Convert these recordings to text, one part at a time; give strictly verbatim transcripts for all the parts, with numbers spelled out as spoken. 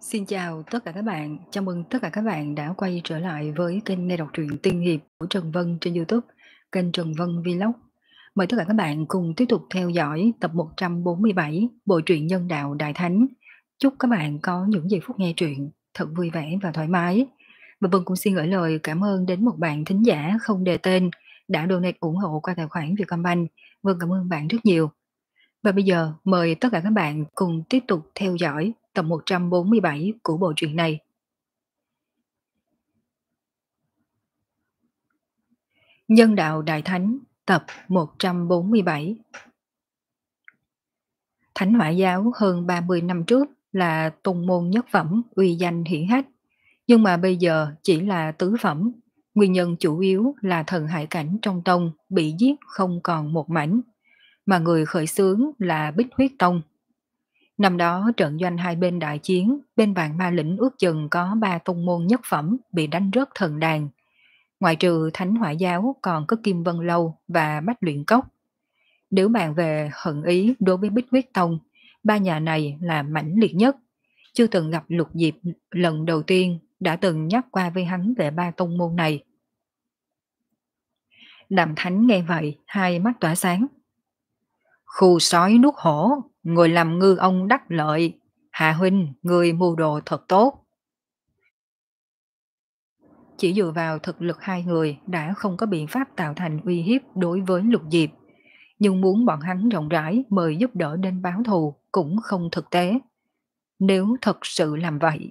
Xin chào tất cả các bạn, chào mừng tất cả các bạn đã quay trở lại với kênh nghe đọc truyện tiên hiệp của Trần Vân trên YouTube, kênh Trần Vân Vlog. Mời tất cả các bạn cùng tiếp tục theo dõi tập một trăm bốn mươi bảy bộ truyện Nhân đạo Đại Thánh. Chúc các bạn có những giây phút nghe truyện thật vui vẻ và thoải mái. Và Vân cũng xin gửi lời cảm ơn đến một bạn thính giả không đề tên đã donate ủng hộ qua tài khoản Vietcombank. Vân cảm ơn bạn rất nhiều. Và bây giờ mời tất cả các bạn cùng tiếp tục theo dõi tập một trăm bốn mươi bảy của bộ truyện này. Nhân đạo Đại Thánh tập một trăm bốn mươi bảy. Thánh Hỏa giáo hơn ba mươi năm trước là tông môn nhất phẩm uy danh hiển hách, nhưng mà bây giờ chỉ là tứ phẩm. Nguyên nhân chủ yếu là thần hải cảnh trong tông bị giết không còn một mảnh, mà người khởi xướng là Bích Huyết Tông. Năm đó trận doanh hai bên đại chiến, bên Vạn Ma Lĩnh ước chừng có ba tông môn nhất phẩm bị đánh rớt thần đàn. Ngoại trừ Thánh Hỏa giáo còn có Kim Vân Lâu và Bách Luyện Cốc. Nếu bàn về hận ý đối với Bích Huyết Tông, ba nhà này là mãnh liệt nhất. Chưa từng gặp Lục Diệp lần đầu tiên đã từng nhắc qua với hắn về ba tông môn này. Đàm Thánh nghe vậy, hai mắt tỏa sáng. Khu sói nuốt hổ, người làm ngư ông đắc lợi. Hạ huynh, người mưu đồ thật tốt. Chỉ dựa vào thực lực hai người đã không có biện pháp tạo thành uy hiếp đối với Lục Diệp. Nhưng muốn bọn hắn rộng rãi mời giúp đỡ đến báo thù cũng không thực tế. Nếu thật sự làm vậy...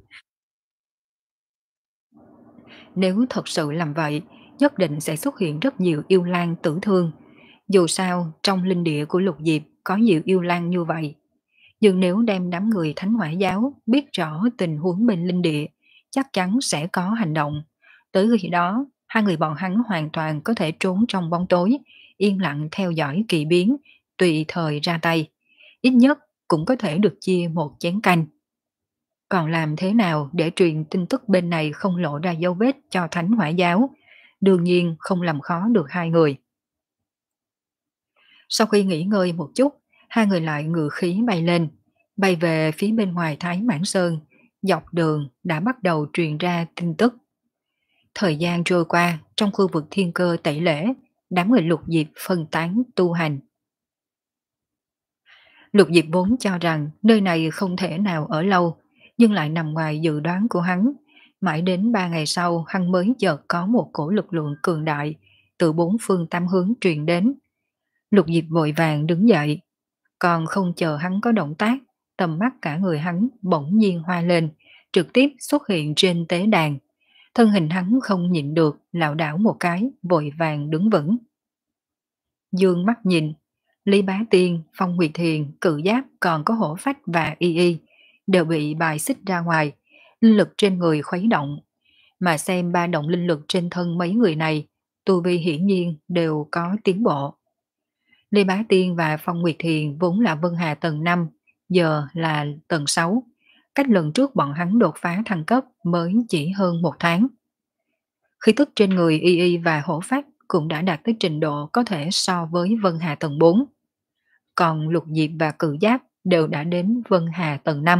Nếu thật sự làm vậy, nhất định sẽ xuất hiện rất nhiều yêu lang tử thương. Dù sao, trong linh địa của Lục Diệp có nhiều yêu lang như vậy. Nhưng nếu đem đám người Thánh Hỏa giáo biết rõ tình huống bên linh địa, chắc chắn sẽ có hành động. Tới khi đó, hai người bọn hắn hoàn toàn có thể trốn trong bóng tối, yên lặng theo dõi kỳ biến, tùy thời ra tay. Ít nhất cũng có thể được chia một chén canh. Còn làm thế nào để truyền tin tức bên này không lộ ra dấu vết cho Thánh Hỏa giáo? Đương nhiên không làm khó được hai người. Sau khi nghỉ ngơi một chút, hai người lại ngự khí bay lên, bay về phía bên ngoài Thái Mãn Sơn. Dọc đường đã bắt đầu truyền ra tin tức. Thời gian trôi qua, trong khu vực thiên cơ tẩy lễ, đám người Lục Diệp phân tán tu hành. Lục Diệp vốn cho rằng nơi này không thể nào ở lâu, nhưng lại nằm ngoài dự đoán của hắn. Mãi đến ba ngày sau, hắn mới chợt có một cổ lực lượng cường đại từ bốn phương tám hướng truyền đến. Lục Diệp vội vàng đứng dậy, còn không chờ hắn có động tác, tầm mắt cả người hắn bỗng nhiên hoa lên, trực tiếp xuất hiện trên tế đàn. Thân hình hắn không nhịn được, lảo đảo một cái, vội vàng đứng vững. Dương mắt nhìn, Lý Bá Tiên, Phong Nguyệt Thiền, Cự Giáp còn có Hổ Phách và Y Y đều bị bài xích ra ngoài, linh lực trên người khuấy động. Mà xem ba động linh lực trên thân mấy người này, tu vi hiển nhiên đều có tiến bộ. Lý Bá Tiên và Phong Nguyệt Thiền vốn là Vân Hà tầng năm, giờ là tầng sáu. Cách lần trước bọn hắn đột phá thăng cấp mới chỉ hơn một tháng. Khí tức trên người Y Y và Hổ Phách cũng đã đạt tới trình độ có thể so với Vân Hà tầng bốn. Còn Lục Diệp và Cự Giáp đều đã đến Vân Hà tầng năm.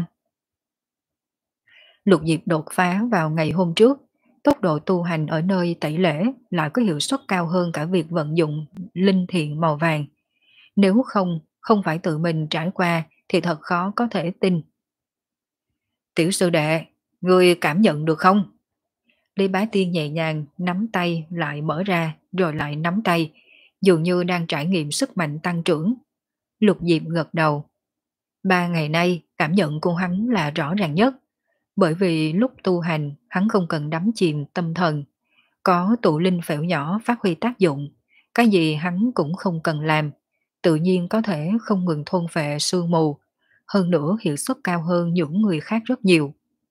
Lục Diệp đột phá vào ngày hôm trước, tốc độ tu hành ở nơi tẩy lễ lại có hiệu suất cao hơn cả việc vận dụng linh thiện màu vàng. Nếu không, không phải tự mình trải qua thì thật khó có thể tin. Tiểu sư đệ, ngươi cảm nhận được không? Lý Bá Tiên nhẹ nhàng nắm tay lại mở ra rồi lại nắm tay, dường như đang trải nghiệm sức mạnh tăng trưởng. Lục Diệp gật đầu. Ba ngày nay cảm nhận của hắn là rõ ràng nhất, bởi vì lúc tu hành hắn không cần đắm chìm tâm thần, có tụ linh phễu nhỏ phát huy tác dụng, cái gì hắn cũng không cần làm, tự nhiên có thể không ngừng thôn phệ sương mù, hơn nữa hiệu suất cao hơn những người khác rất nhiều.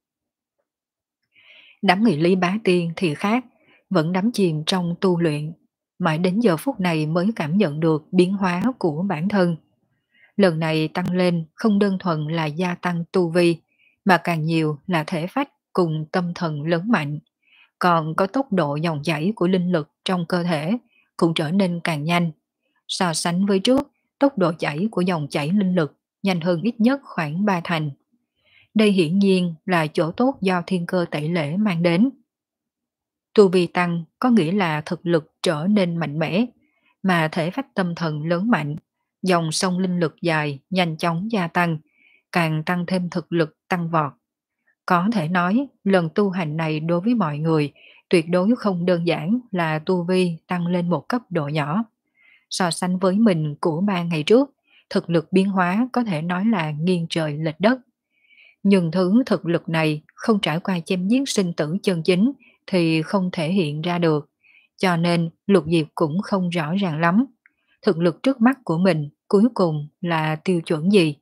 Đám người Lý Bá Tiên thì khác, vẫn đắm chìm trong tu luyện, mãi đến giờ phút này mới cảm nhận được biến hóa của bản thân. Lần này tăng lên không đơn thuần là gia tăng tu vi, mà càng nhiều là thể phách cùng tâm thần lớn mạnh, còn có tốc độ dòng chảy của linh lực trong cơ thể cũng trở nên càng nhanh. So sánh với trước, tốc độ chảy của dòng chảy linh lực nhanh hơn ít nhất khoảng ba thành. Đây hiển nhiên là chỗ tốt do thiên cơ tẩy lễ mang đến. Tu vi tăng có nghĩa là thực lực trở nên mạnh mẽ, mà thể phách tâm thần lớn mạnh, dòng sông linh lực dài, nhanh chóng gia tăng, càng tăng thêm thực lực tăng vọt. Có thể nói, lần tu hành này đối với mọi người tuyệt đối không đơn giản là tu vi tăng lên một cấp độ nhỏ. So sánh với mình của ba ngày trước, thực lực biến hóa có thể nói là nghiêng trời lệch đất. Nhưng thứ thực lực này không trải qua chém giết sinh tử chân chính thì không thể hiện ra được. Cho nên Lục Diệp cũng không rõ ràng lắm. Thực lực trước mắt của mình cuối cùng là tiêu chuẩn gì?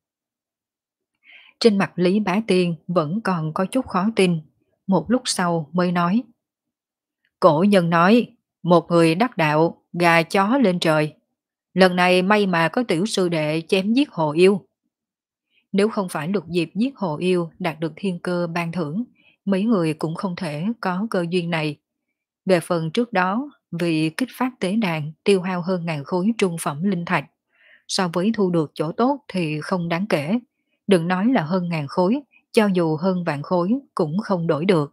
Trên mặt Lý Bá Tiên vẫn còn có chút khó tin. Một lúc sau mới nói. Cổ nhân nói, một người đắc đạo, gà chó lên trời. Lần này may mà có tiểu sư đệ chém giết hồ yêu. Nếu không phải Lục Diệp giết hồ yêu đạt được thiên cơ ban thưởng, mấy người cũng không thể có cơ duyên này. Về phần trước đó, vì kích phát tế đàn tiêu hao hơn ngàn khối trung phẩm linh thạch, so với thu được chỗ tốt thì không đáng kể. Đừng nói là hơn ngàn khối, cho dù hơn vạn khối cũng không đổi được.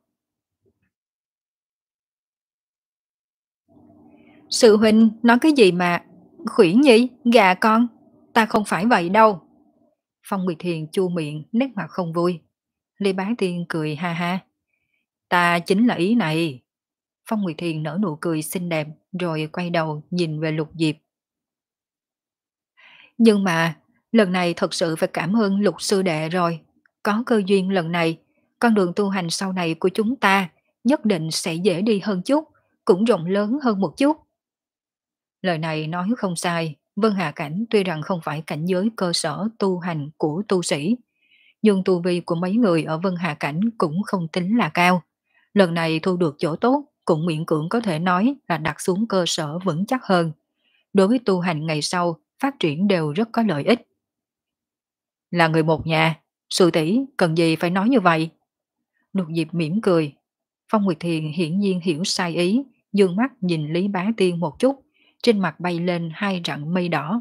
Sư huynh nói cái gì mà khuyển nhi, gà con, ta không phải vậy đâu. Phong Nguyệt Thiền chu miệng, nét mặt không vui. Lê Bá Tiên cười ha ha. Ta chính là ý này. Phong Nguyệt Thiền nở nụ cười xinh đẹp rồi quay đầu nhìn về Lục Diệp. Nhưng mà lần này thật sự phải cảm ơn Lục sư đệ rồi. Có cơ duyên lần này, con đường tu hành sau này của chúng ta nhất định sẽ dễ đi hơn chút, cũng rộng lớn hơn một chút. Lời này nói không sai, Vân Hà Cảnh tuy rằng không phải cảnh giới cơ sở tu hành của tu sĩ, nhưng tu vi của mấy người ở Vân Hà Cảnh cũng không tính là cao. Lần này thu được chỗ tốt cũng miễn cưỡng có thể nói là đặt xuống cơ sở vững chắc hơn. Đối với tu hành ngày sau, phát triển đều rất có lợi ích. Là người một nhà, sư tỷ cần gì phải nói như vậy? Lục Diệp mỉm cười. Phong Nguyệt Thiền hiển nhiên hiểu sai ý, dương mắt nhìn Lý Bá Tiên một chút, trên mặt bay lên hai rặng mây đỏ.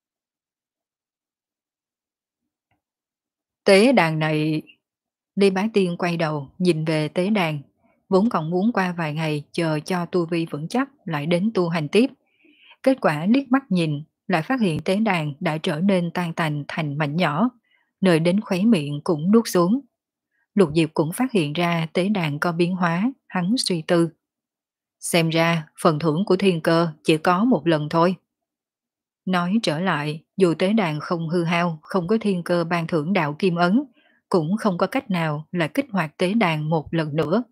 Tế đàn này... Lý Bá Tiên quay đầu nhìn về tế đàn, vốn còn muốn qua vài ngày chờ cho tu vi vững chắc lại đến tu hành tiếp. Kết quả liếc mắt nhìn lại phát hiện tế đàn đã trở nên tan tành thành mảnh nhỏ, nơi đến khóe miệng cũng nuốt xuống. Lục Diệp cũng phát hiện ra tế đàn có biến hóa, hắn suy tư. Xem ra phần thưởng của thiên cơ chỉ có một lần thôi. Nói trở lại, dù tế đàn không hư hao, không có thiên cơ ban thưởng đạo kim ấn, cũng không có cách nào là kích hoạt tế đàn một lần nữa.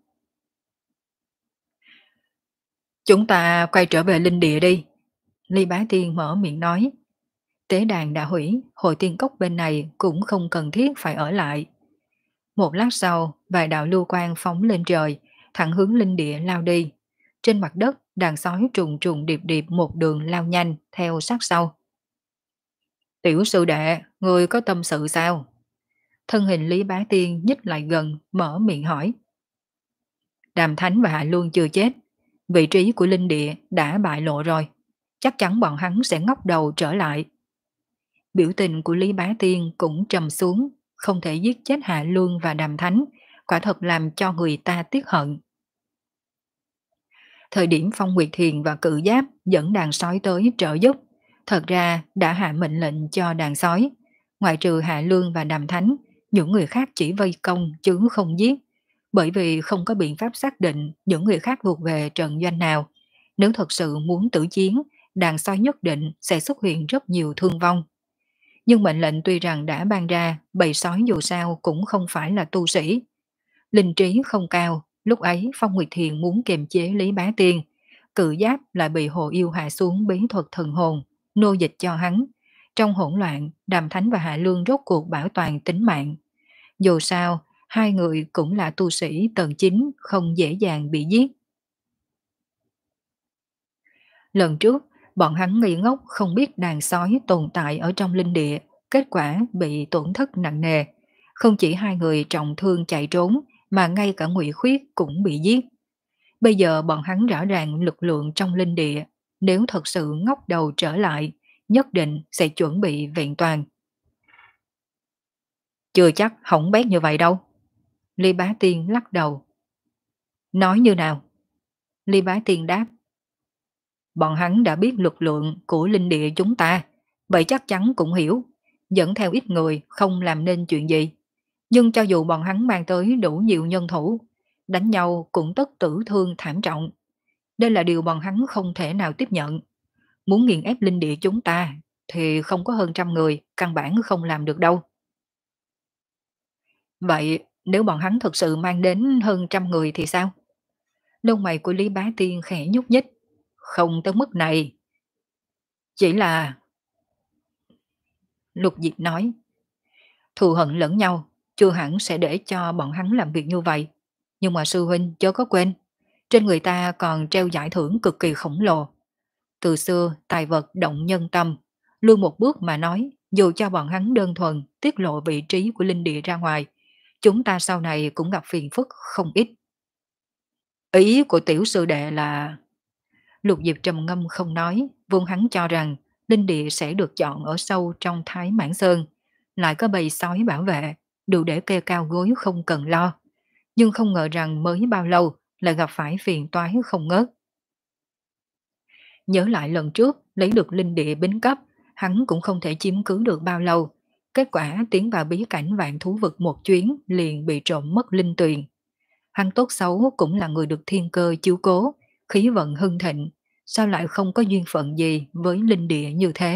Chúng ta quay trở về linh địa đi. Ly Bá Tiên mở miệng nói. Tế đàn đã hủy, hội tiên cốc bên này cũng không cần thiết phải ở lại. Một lát sau, vài đạo lưu quang phóng lên trời, thẳng hướng linh địa lao đi. Trên mặt đất, đàn sói trùng trùng điệp điệp một đường lao nhanh theo sát sau. Tiểu sư đệ, người có tâm sự sao? Thân hình Lý Bá Tiên nhích lại gần, mở miệng hỏi. Đàm Thánh và Hạ Luân chưa chết, vị trí của linh địa đã bại lộ rồi, chắc chắn bọn hắn sẽ ngóc đầu trở lại. Biểu tình của Lý Bá Tiên cũng trầm xuống, không thể giết chết Hạ Luân và Đàm Thánh, quả thật làm cho người ta tiếc hận. Thời điểm Phong Nguyệt Thiền và Cự Giáp dẫn đàn sói tới trợ giúp, thật ra đã hạ mệnh lệnh cho đàn sói, ngoại trừ Hạ Luân và Đàm Thánh, những người khác chỉ vây công chứ không giết, bởi vì không có biện pháp xác định những người khác thuộc về trận doanh nào. Nếu thật sự muốn tử chiến, đàn sói nhất định sẽ xuất hiện rất nhiều thương vong. Nhưng mệnh lệnh tuy rằng đã ban ra, bầy sói dù sao cũng không phải là tu sĩ. Linh trí không cao, lúc ấy Phong Nguyệt Thiền muốn kiềm chế Lý Bá Tiên, Cự Giáp lại bị Hồ Yêu hạ xuống bí thuật thần hồn, nô dịch cho hắn. Trong hỗn loạn, Đàm Thánh và Hạ Lương rốt cuộc bảo toàn tính mạng. Dù sao, hai người cũng là tu sĩ tầng chín, không dễ dàng bị giết. Lần trước, bọn hắn nghi ngốc không biết đàn sói tồn tại ở trong linh địa, kết quả bị tổn thất nặng nề. Không chỉ hai người trọng thương chạy trốn, mà ngay cả Ngụy Khuyết cũng bị giết. Bây giờ bọn hắn rõ ràng lực lượng trong linh địa, nếu thật sự ngóc đầu trở lại, nhất định sẽ chuẩn bị vẹn toàn. Chưa chắc hỏng bét như vậy đâu. Ly Bá Tiên lắc đầu. Nói như nào? Ly Bá Tiên đáp. Bọn hắn đã biết lực lượng của linh địa chúng ta, vậy chắc chắn cũng hiểu, dẫn theo ít người không làm nên chuyện gì. Nhưng cho dù bọn hắn mang tới đủ nhiều nhân thủ, đánh nhau cũng tất tử thương thảm trọng. Đây là điều bọn hắn không thể nào tiếp nhận. Muốn nghiền ép linh địa chúng ta thì không có hơn trăm người, căn bản không làm được đâu. Vậy nếu bọn hắn thực sự mang đến hơn trăm người thì sao? Lông mày của Lý Bá Tiên khẽ nhúc nhích. Không tới mức này. Chỉ là... Lục Diệp nói. Thù hận lẫn nhau, chưa hẳn sẽ để cho bọn hắn làm việc như vậy. Nhưng mà sư huynh chớ có quên, trên người ta còn treo giải thưởng cực kỳ khổng lồ. Từ xưa tài vật động nhân tâm, lui một bước mà nói, dù cho bọn hắn đơn thuần tiết lộ vị trí của linh địa ra ngoài, chúng ta sau này cũng gặp phiền phức không ít. Ý của tiểu sư đệ là... Lục Diệp trầm ngâm không nói, vốn hắn cho rằng linh địa sẽ được chọn ở sâu trong Thái Mãn Sơn, lại có bầy sói bảo vệ, đủ để kê cao gối không cần lo. Nhưng không ngờ rằng mới bao lâu lại gặp phải phiền toái không ngớt. Nhớ lại lần trước lấy được linh địa bính cấp, hắn cũng không thể chiếm cứ được bao lâu. Kết quả tiến vào bí cảnh vạn thú vực một chuyến liền bị trộm mất linh tuyền. Hắn tốt xấu cũng là người được thiên cơ chiếu cố, khí vận hưng thịnh, sao lại không có duyên phận gì với linh địa như thế?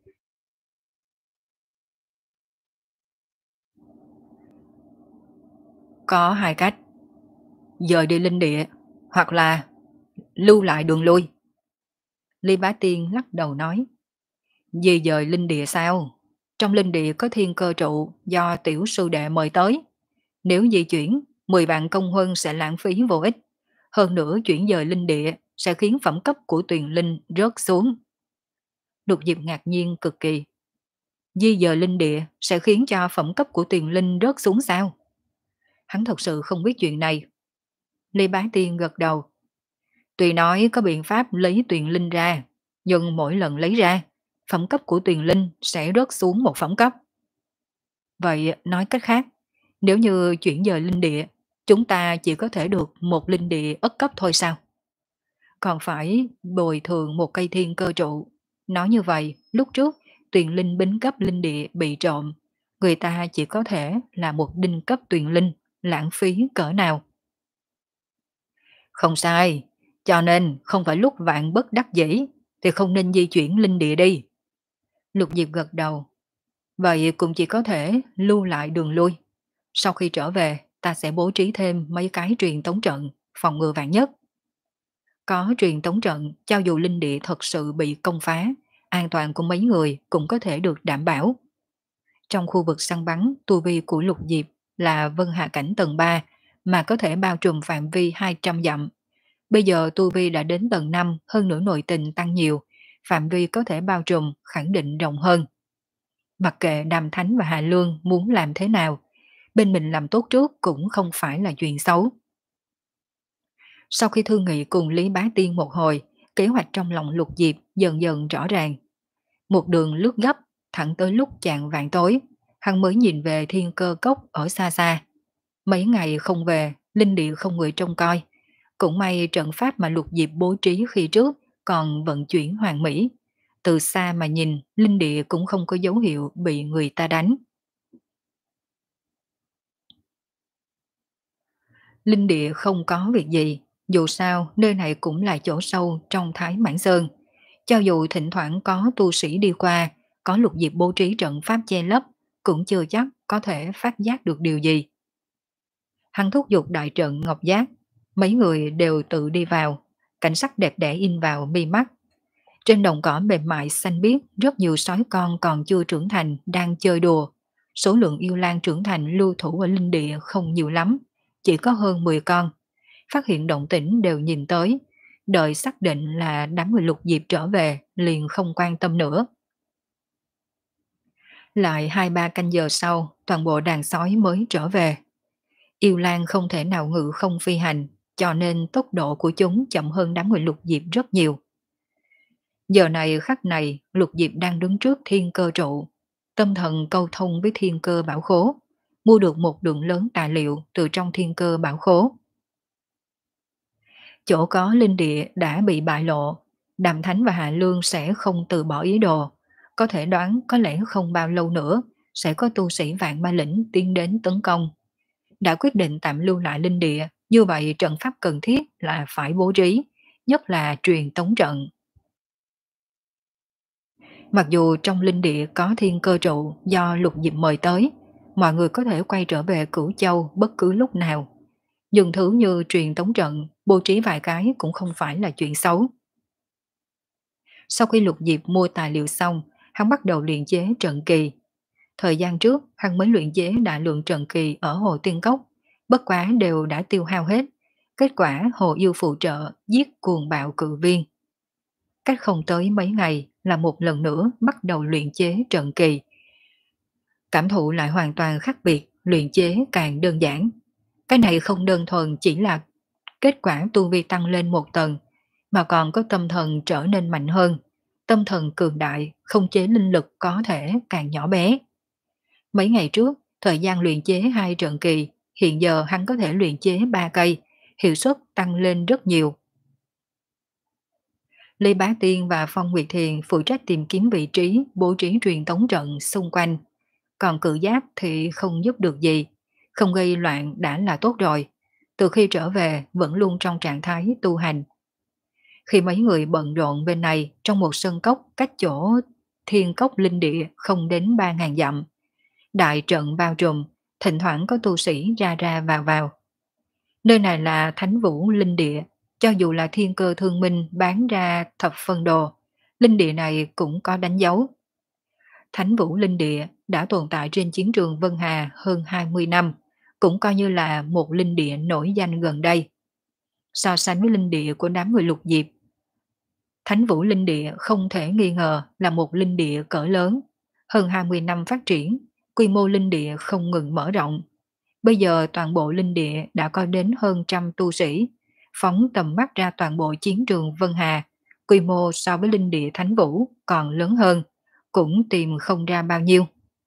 Có hai cách, dời đi linh địa, hoặc là lưu lại đường lui. Ly Bá Tiên lắc đầu nói, di dời linh địa sao? Trong linh địa có thiên cơ trụ do tiểu sư đệ mời tới. Nếu di chuyển, mười vạn công huân sẽ lãng phí vô ích. Hơn nữa chuyển dời linh địa sẽ khiến phẩm cấp của tuyền linh rớt xuống. Lục Diệp ngạc nhiên cực kỳ. Di dời linh địa sẽ khiến cho phẩm cấp của tuyền linh rớt xuống sao? Hắn thật sự không biết chuyện này. Lê Bá Tiên gật đầu. Tuy nói có biện pháp lấy tuyền linh ra, nhưng mỗi lần lấy ra, phẩm cấp của tuyền linh sẽ rớt xuống một phẩm cấp. Vậy nói cách khác, nếu như chuyển dời linh địa, chúng ta chỉ có thể được một linh địa ất cấp thôi sao? Còn phải bồi thường một cây thiên cơ trụ. Nói như vậy, lúc trước, tuyền linh bính cấp linh địa bị trộm, người ta chỉ có thể là một đinh cấp tuyền linh, lãng phí cỡ nào? Không sai, cho nên không phải lúc vạn bất đắc dĩ, thì không nên di chuyển linh địa đi. Lục Diệp gật đầu. Vậy cũng chỉ có thể lưu lại đường lui. Sau khi trở về, ta sẽ bố trí thêm mấy cái truyền tống trận, phòng ngừa vạn nhất. Có truyền tống trận, cho dù linh địa thật sự bị công phá, an toàn của mấy người cũng có thể được đảm bảo. Trong khu vực săn bắn, tu vi của Lục Diệp là vân hạ cảnh tầng ba, mà có thể bao trùm phạm vi hai trăm dặm. Bây giờ tu vi đã đến tầng năm, hơn nữa nội tình tăng nhiều, phạm vi có thể bao trùm khẳng định rộng hơn. Mặc kệ Đàm Thánh và Hà Lương muốn làm thế nào, bên mình làm tốt trước cũng không phải là chuyện xấu. Sau khi thương nghị cùng Lý Bá Tiên một hồi, kế hoạch trong lòng Lục Diệp dần dần rõ ràng. Một đường lướt gấp, thẳng tới lúc chạng vạn tối, hắn mới nhìn về thiên cơ cốc ở xa xa. Mấy ngày không về, linh địa không người trông coi. Cũng may trận pháp mà Lục Diệp bố trí khi trước còn vận chuyển hoàn mỹ. Từ xa mà nhìn, linh địa cũng không có dấu hiệu bị người ta đánh. Linh địa không có việc gì, dù sao nơi này cũng là chỗ sâu trong Thái Mãn Sơn. Cho dù thỉnh thoảng có tu sĩ đi qua, có Lục Diệp bố trí trận pháp che lấp, cũng chưa chắc có thể phát giác được điều gì. Hắn thúc giục đại trận Ngọc Giác, mấy người đều tự đi vào, cảnh sắc đẹp đẽ in vào mi mắt. Trên đồng cỏ mềm mại xanh biếc, rất nhiều sói con còn chưa trưởng thành đang chơi đùa. Số lượng yêu lang trưởng thành lưu thủ ở linh địa không nhiều lắm, chỉ có hơn mười con. Phát hiện động tĩnh đều nhìn tới, đợi xác định là đám người Lục Diệp trở về liền không quan tâm nữa. Lại hai ba canh giờ sau, toàn bộ đàn sói mới trở về. Yêu lang không thể nào ngự không phi hành, cho nên tốc độ của chúng chậm hơn đám người Lục Diệp rất nhiều. Giờ này khắc này, Lục Diệp đang đứng trước thiên cơ trụ, tâm thần câu thông với thiên cơ bảo khố. mua được một lượng lớn tài liệu từ trong thiên cơ bảo khố. Chỗ có linh địa đã bị bại lộ, Đàm Thánh và Hạ Lương sẽ không từ bỏ ý đồ. Có thể đoán có lẽ không bao lâu nữa sẽ có tu sĩ Vạn Ma Lĩnh tiến đến tấn công. Đã quyết định tạm lưu lại linh địa, như vậy trận pháp cần thiết là phải bố trí, nhất là truyền tống trận. Mặc dù trong linh địa có thiên cơ trụ do Lục Diệp mời tới, mọi người có thể quay trở về Cửu Châu bất cứ lúc nào. Nhưng thứ như truyền tống trận, bố trí vài cái cũng không phải là chuyện xấu. Sau khi Lục Diệp mua tài liệu xong, hắn bắt đầu luyện chế trận kỳ. Thời gian trước, hắn mới luyện chế đại lượng trận kỳ ở Hồ Tiên Cốc, bất quá đều đã tiêu hao hết. Kết quả Hồ Yêu phụ trợ giết cuồng bạo cự viên. Cách không tới mấy ngày là một lần nữa bắt đầu luyện chế trận kỳ. Cảm thụ lại hoàn toàn khác biệt, luyện chế càng đơn giản. Cái này không đơn thuần chỉ là kết quả tu vi tăng lên một tầng, mà còn có tâm thần trở nên mạnh hơn. Tâm thần cường đại, không chế linh lực có thể càng nhỏ bé. Mấy ngày trước, thời gian luyện chế hai trận kỳ, hiện giờ hắn có thể luyện chế ba cây, hiệu suất tăng lên rất nhiều. Lý Bá Tiên và Phong Nguyệt Thiền phụ trách tìm kiếm vị trí, bố trí truyền tống trận xung quanh. Còn cự giáp thì không giúp được gì, không gây loạn đã là tốt rồi. Từ khi trở về vẫn luôn trong trạng thái tu hành. Khi mấy người bận rộn bên này trong một sân cốc cách chỗ thiên cốc linh địa không đến ba ngàn dặm. Đại trận bao trùm, thỉnh thoảng có tu sĩ ra ra vào vào. Nơi này là Thánh Vũ Linh Địa, cho dù là thiên cơ thương minh bán ra thập phân đồ, linh địa này cũng có đánh dấu. Thánh Vũ Linh Địa đã tồn tại trên chiến trường Vân Hà hơn hai mươi năm, cũng coi như là một linh địa nổi danh gần đây. So sánh với linh địa của đám người Lục Diệp, Thánh Vũ Linh Địa không thể nghi ngờ là một linh địa cỡ lớn. Hơn hai mươi năm phát triển, quy mô linh địa không ngừng mở rộng. Bây giờ toàn bộ linh địa đã có đến hơn trăm tu sĩ, phóng tầm mắt ra toàn bộ chiến trường Vân Hà, quy mô so với linh địa Thánh Vũ còn lớn hơn, cũng tìm không ra bao nhiêu.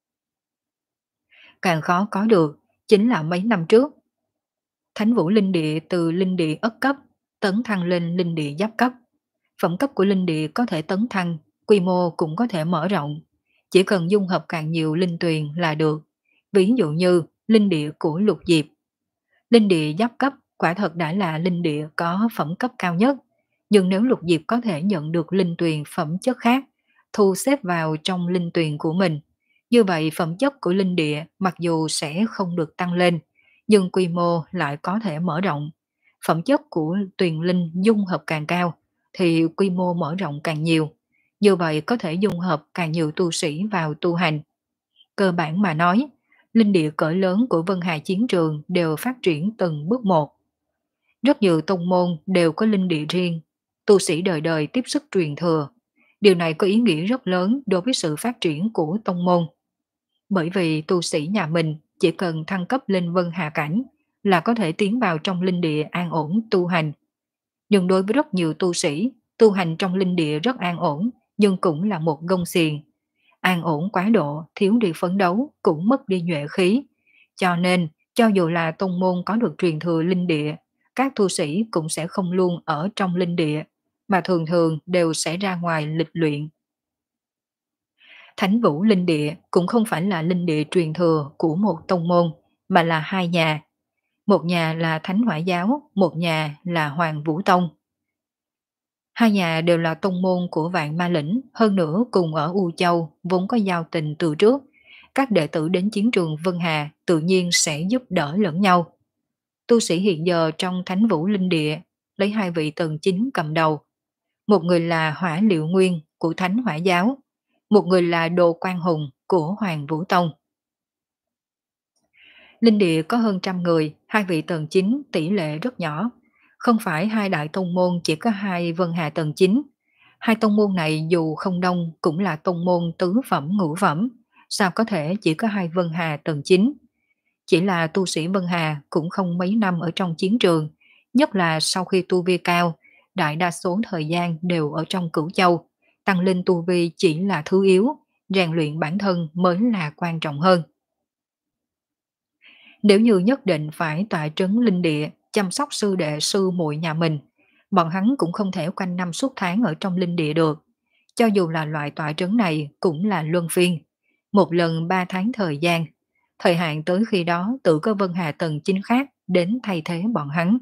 Càng khó có được chính là mấy năm trước. Thánh Vũ Linh Địa từ linh địa ất cấp tấn thăng lên linh địa giáp cấp. Phẩm cấp của linh địa có thể tấn thăng, quy mô cũng có thể mở rộng. Chỉ cần dung hợp càng nhiều linh tuyền là được. Ví dụ như linh địa của Lục Diệp. Linh địa giáp cấp quả thật đã là linh địa có phẩm cấp cao nhất. Nhưng nếu Lục Diệp có thể nhận được linh tuyền phẩm chất khác, thu xếp vào trong linh tuyền của mình, như vậy phẩm chất của linh địa mặc dù sẽ không được tăng lên, nhưng quy mô lại có thể mở rộng. Phẩm chất của tuyền linh dung hợp càng cao, thì quy mô mở rộng càng nhiều. Như vậy có thể dung hợp càng nhiều tu sĩ vào tu hành. Cơ bản mà nói, linh địa cỡ lớn của Vân Hà Chiến Trường đều phát triển từng bước một. Rất nhiều tông môn đều có linh địa riêng, tu sĩ đời đời tiếp sức truyền thừa. Điều này có ý nghĩa rất lớn đối với sự phát triển của tông môn. Bởi vì tu sĩ nhà mình chỉ cần thăng cấp lên Vân Hà Cảnh là có thể tiến vào trong linh địa an ổn tu hành. Nhưng đối với rất nhiều tu sĩ, tu hành trong linh địa rất an ổn, nhưng cũng là một gông xiềng. An ổn quá độ, thiếu đi phấn đấu, cũng mất đi nhuệ khí. Cho nên, cho dù là tông môn có được truyền thừa linh địa, các tu sĩ cũng sẽ không luôn ở trong linh địa, mà thường thường đều sẽ ra ngoài lịch luyện. Thánh Vũ Linh Địa cũng không phải là linh địa truyền thừa của một tông môn, mà là hai nhà. Một nhà là Thánh Hỏa Giáo, một nhà là Hoàng Vũ Tông. Hai nhà đều là tông môn của Vạn Ma Lĩnh, hơn nữa cùng ở U Châu, vốn có giao tình từ trước. Các đệ tử đến chiến trường Vân Hà tự nhiên sẽ giúp đỡ lẫn nhau. Tu sĩ hiện giờ trong Thánh Vũ Linh Địa lấy hai vị tầng chính cầm đầu. Một người là Hỏa Liệu Nguyên của Thánh Hỏa Giáo, một người là Đồ Quang Hùng của Hoàng Vũ Tông. Linh địa có hơn trăm người, hai vị tầng chính tỷ lệ rất nhỏ. Không phải hai đại tông môn chỉ có hai Vân Hà tầng chính. Hai tông môn này dù không đông cũng là tông môn tứ phẩm ngũ phẩm. Sao có thể chỉ có hai Vân Hà tầng chính? Chỉ là tu sĩ Vân Hà cũng không mấy năm ở trong chiến trường. Nhất là sau khi tu vi cao, đại đa số thời gian đều ở trong Cửu Châu. Tăng lên tu vi chỉ là thứ yếu, rèn luyện bản thân mới là quan trọng hơn. Nếu như nhất định phải tọa trấn linh địa, chăm sóc sư đệ sư muội nhà mình, bọn hắn cũng không thể quanh năm suốt tháng ở trong linh địa được. Cho dù là loại tọa trấn này cũng là luân phiên, một lần ba tháng thời gian. Thời hạn tới khi đó tự có Vân Hà Tần chính khác đến thay thế bọn hắn.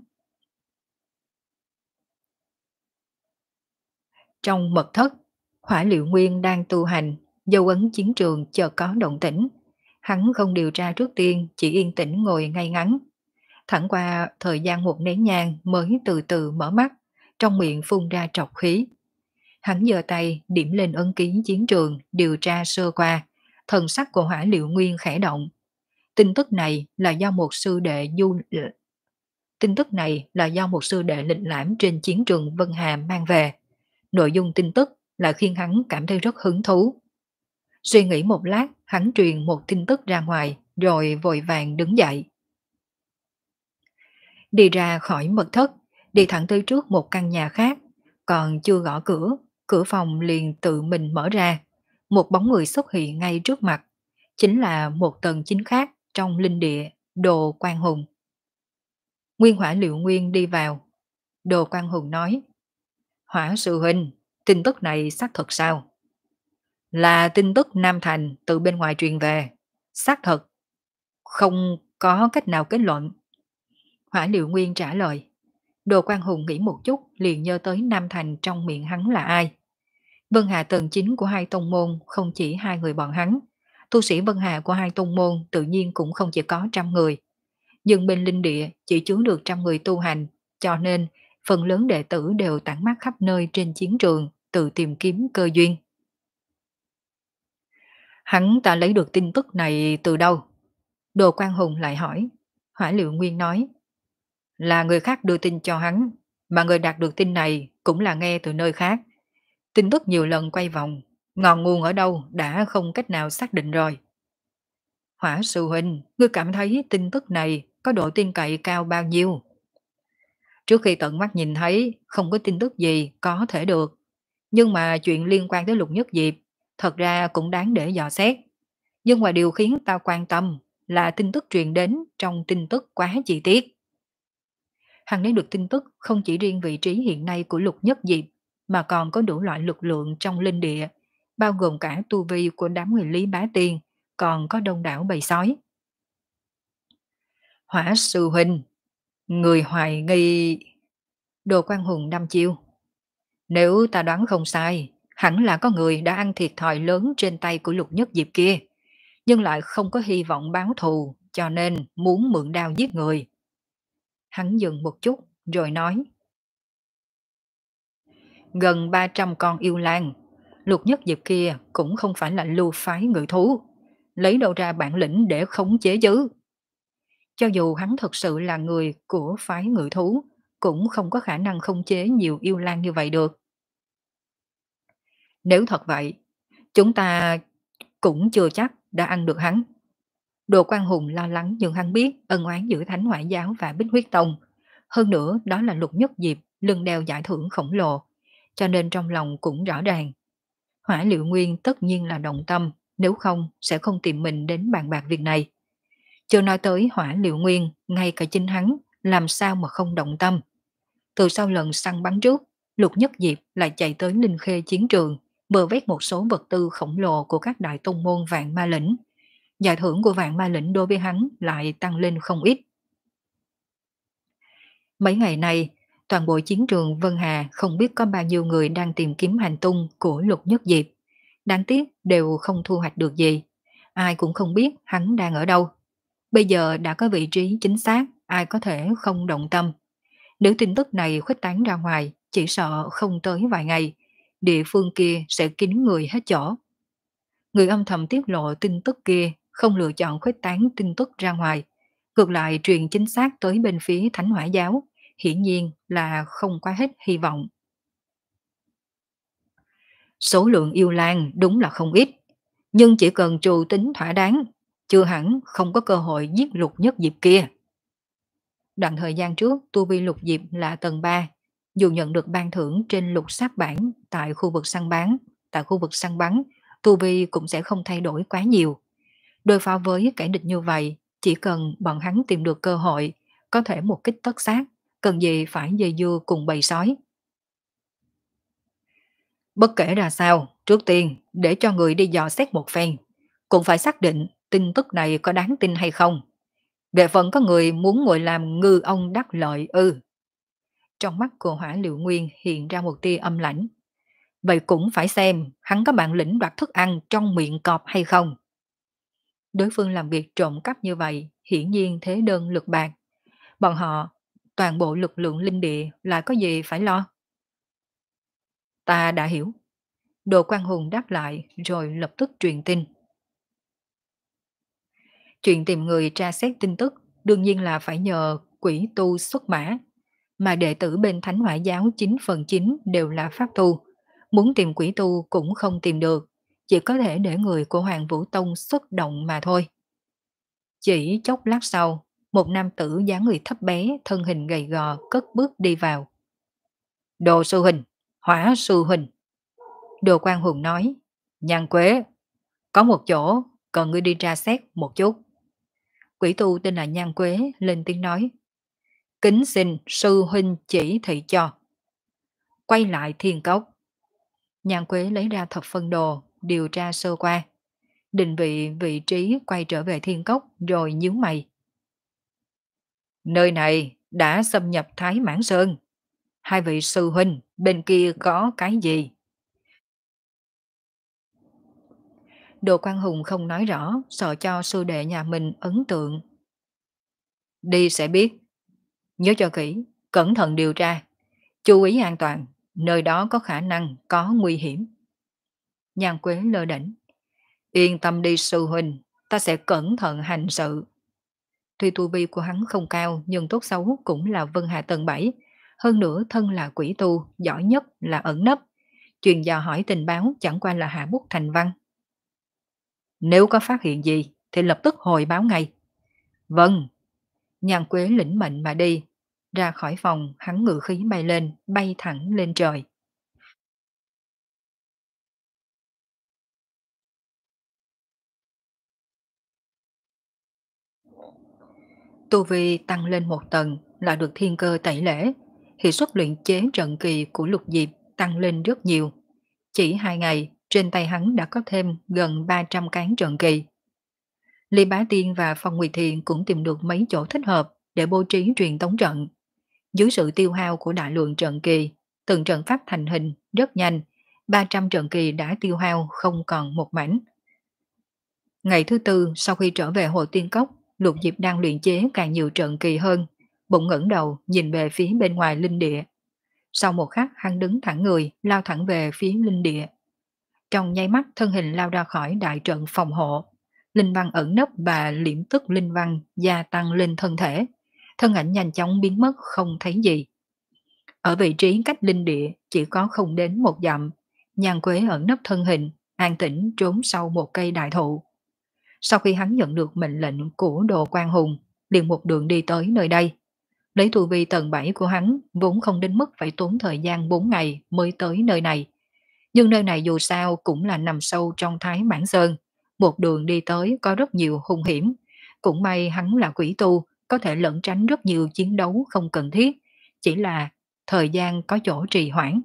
Trong mật thất, Hỏa Liệu Nguyên đang tu hành, dấu ấn chiến trường chợt có động tĩnh. Hắn không điều tra trước tiên, chỉ yên tĩnh ngồi ngay ngắn. Thẳng qua thời gian một nén nhang mới từ từ mở mắt, trong miệng phun ra trọc khí. Hắn giơ tay điểm lên ấn ký chiến trường điều tra sơ qua, thần sắc của Hỏa Liệu Nguyên khẽ động. Tin tức này là do một sư đệ du tin tức này là do một sư đệ lịch lãm trên chiến trường Vân Hà mang về. Nội dung tin tức là khiến hắn cảm thấy rất hứng thú. Suy nghĩ một lát, hắn truyền một tin tức ra ngoài, rồi vội vàng đứng dậy. Đi ra khỏi mật thất, đi thẳng tới trước một căn nhà khác, còn chưa gõ cửa, cửa phòng liền tự mình mở ra. Một bóng người xuất hiện ngay trước mặt, chính là một tầng chính khác trong linh địa, Đồ Quang Hùng. Nguyên Hỏa Liệu Nguyên đi vào. Đồ Quang Hùng nói, Hỏa sư huynh, tin tức này xác thực sao? Là tin tức Nam Thành từ bên ngoài truyền về. Xác thật, không có cách nào kết luận. Hỏa Liệu Nguyên trả lời. Đồ Quang Hùng nghĩ một chút liền nhớ tới Nam Thành trong miệng hắn là ai. Vân Hà tầng chính của hai tông môn không chỉ hai người bọn hắn. Tu sĩ Vân Hà của hai tông môn tự nhiên cũng không chỉ có trăm người. Nhưng bên linh địa chỉ chứa được trăm người tu hành, cho nên phần lớn đệ tử đều tản mát khắp nơi trên chiến trường, tự tìm kiếm cơ duyên. Hắn ta lấy được tin tức này từ đâu? Đồ Quang Hùng lại hỏi. Hỏa Liệu Nguyên nói, là người khác đưa tin cho hắn, mà người đạt được tin này cũng là nghe từ nơi khác. Tin tức nhiều lần quay vòng, ngọn nguồn ở đâu đã không cách nào xác định rồi. Hỏa sư huynh, ngươi cảm thấy tin tức này có độ tin cậy cao bao nhiêu? Trước khi tận mắt nhìn thấy, không có tin tức gì có thể được. Nhưng mà chuyện liên quan tới Lục Nhất Diệp, thật ra cũng đáng để dò xét. Nhưng mà điều khiến ta quan tâm là tin tức truyền đến trong tin tức quá chi tiết. Hắn lấy được tin tức không chỉ riêng vị trí hiện nay của Lục Nhất Diệp, mà còn có đủ loại lực lượng trong linh địa, bao gồm cả tu vi của đám người Lý Bá Tiên, còn có đông đảo bầy sói. Hỏa sư huynh, người hoài nghi... Đồ Quang Hùng đăm chiêu. Nếu ta đoán không sai, hẳn là có người đã ăn thiệt thòi lớn trên tay của Lục Nhất Diệp kia, nhưng lại không có hy vọng báo thù, cho nên muốn mượn đao giết người. Hắn dừng một chút, rồi nói. Gần ba trăm con yêu lang, Lục Nhất Diệp kia cũng không phải là lưu phái ngự thú, lấy đâu ra bản lĩnh để khống chế chứ. Cho dù hắn thật sự là người của phái ngự thú, cũng không có khả năng khống chế nhiều yêu lang như vậy được. Nếu thật vậy, chúng ta cũng chưa chắc đã ăn được hắn. Đồ Quang Hùng lo lắng, nhưng hắn biết ân oán giữa Thánh Hỏa Giáo và Bích Huyết Tông. Hơn nữa đó là Lục Nhất Diệp lưng đeo giải thưởng khổng lồ, cho nên trong lòng cũng rõ ràng. Hỏa Liệu Nguyên tất nhiên là động tâm, nếu không sẽ không tìm mình đến bàn bạc việc này. Chưa nói tới Hỏa Liệu Nguyên, ngay cả chính hắn làm sao mà không động tâm. Từ sau lần săn bắn trước, Lục Nhất Diệp lại chạy tới Linh Khê chiến trường, bờ vét một số vật tư khổng lồ của các đại tông môn Vạn Ma Lĩnh. Giải thưởng của Vạn Ma Lĩnh đối với hắn lại tăng lên không ít. Mấy ngày nay, toàn bộ chiến trường Vân Hà không biết có bao nhiêu người đang tìm kiếm hành tung của Lục Nhất Diệp. Đáng tiếc đều không thu hoạch được gì. Ai cũng không biết hắn đang ở đâu. Bây giờ đã có vị trí chính xác, ai có thể không động tâm. Nếu tin tức này khuếch tán ra ngoài, chỉ sợ không tới vài ngày, địa phương kia sẽ kín người hết chỗ. Người âm thầm tiết lộ tin tức kia không lựa chọn khuếch tán tin tức ra ngoài, ngược lại truyền chính xác tới bên phía Thánh Hỏa Giáo, hiển nhiên là không quá hết hy vọng. Số lượng yêu lang đúng là không ít, nhưng chỉ cần trù tính thỏa đáng, chưa hẳn không có cơ hội giết Lục Nhất Diệp kia. Đoạn thời gian trước, tu vi Lục Diệp là tầng ba, dù nhận được ban thưởng trên lục sát bản tại khu vực săn bán, tại khu vực săn bắn, tu vi cũng sẽ không thay đổi quá nhiều. Đối phó với kẻ địch như vậy, Chỉ cần bọn hắn tìm được cơ hội, có thể một kích tất sát, cần gì phải dây dưa cùng bầy sói. Bất kể ra sao, trước tiên để cho người đi dò xét một phen, cũng phải xác định tin tức này có đáng tin hay không. Về phần có người muốn ngồi làm ngư ông đắc lợi ư. Trong mắt của Hỏa Liệu Nguyên hiện ra một tia âm lãnh. Vậy cũng phải xem hắn có bản lĩnh đoạt thức ăn trong miệng cọp hay không. Đối phương làm việc trộm cắp như vậy, hiển nhiên thế đơn lực bạc. Bọn họ, toàn bộ lực lượng linh địa lại có gì phải lo. Ta đã hiểu. Đồ Quang Hùng đáp lại rồi lập tức truyền tin. Chuyện tìm người tra xét tin tức đương nhiên là phải nhờ quỷ tu xuất mã, mà đệ tử bên Thánh Hỏa giáo chín phần chín đều là pháp tu. Muốn tìm quỷ tu cũng không tìm được, chỉ có thể để người của Hoàng Vũ Tông xuất động mà thôi. Chỉ chốc lát sau, một nam tử dáng người thấp bé, thân hình gầy gò cất bước đi vào. Đồ sư huynh, Hỏa sư huynh. Đồ Quang Hùng nói, Nhan Quế, có một chỗ cần ngươi đi tra xét một chút. Quỷ tu tên là Nhan Quế lên tiếng nói, kính xin sư huynh chỉ thị cho. Quay lại thiên cốc. Nhan Quế lấy ra thập phân đồ, điều tra sơ qua. Định vị vị trí quay trở về thiên cốc rồi nhíu mày. Nơi này đã xâm nhập Thái Mãn Sơn. Hai vị sư huynh bên kia có cái gì? Đồ Quang Hùng không nói rõ, sợ cho sư đệ nhà mình ấn tượng. Đi sẽ biết. Nhớ cho kỹ, cẩn thận điều tra. Chú ý an toàn, nơi đó có khả năng có nguy hiểm. Nhan Quế lơ đễnh. Yên tâm đi sư huynh, ta sẽ cẩn thận hành sự. Tuy tu vi của hắn không cao nhưng tốt xấu cũng là Vân Hà tầng bảy. Hơn nữa thân là quỷ tu, giỏi nhất là ẩn nấp. Truyền dò hỏi tình báo chẳng qua là hạ bút thành văn. Nếu có phát hiện gì thì lập tức hồi báo ngay. Vâng. Nhan Quế lĩnh mệnh mà đi. Ra khỏi phòng hắn ngự khí bay lên, bay thẳng lên trời. Tu vi tăng lên một tầng là được thiên cơ tẩy lễ. Hiệu suất luyện chế trận kỳ của Lục Diệp tăng lên rất nhiều. Chỉ hai ngày, trên tay hắn đã có thêm gần ba trăm cán trận kỳ. Lý Bá Tiên và Phong Nguyệt Thiện cũng tìm được mấy chỗ thích hợp để bố trí truyền tống trận. Dưới sự tiêu hao của đại lượng trận kỳ, từng trận pháp thành hình rất nhanh, ba trăm trận kỳ đã tiêu hao không còn một mảnh. Ngày thứ tư sau khi trở về Hồ Tiên Cốc, Lục Diệp đang luyện chế càng nhiều trận kỳ hơn, bỗng ngẩng đầu nhìn về phía bên ngoài linh địa. Sau một khắc hắn đứng thẳng người, lao thẳng về phía linh địa. Trong nháy mắt thân hình lao ra khỏi đại trận phòng hộ, linh văn ẩn nấp và liễm tức linh văn gia tăng lên thân thể, thân ảnh nhanh chóng biến mất không thấy gì. Ở vị trí cách linh địa chỉ có không đến một dặm, Nhan Quế ẩn nấp thân hình, an tĩnh trốn sau một cây đại thụ. Sau khi hắn nhận được mệnh lệnh của Đồ Quang Hùng, liền một đường đi tới nơi đây. Lấy tu vi tầng bảy của hắn vốn không đến mức phải tốn thời gian bốn ngày mới tới nơi này. Nhưng nơi này dù sao cũng là nằm sâu trong Thái Mãn Sơn, một đường đi tới có rất nhiều hung hiểm. Cũng may hắn là quỷ tu, có thể lẩn tránh rất nhiều chiến đấu không cần thiết, chỉ là thời gian có chỗ trì hoãn.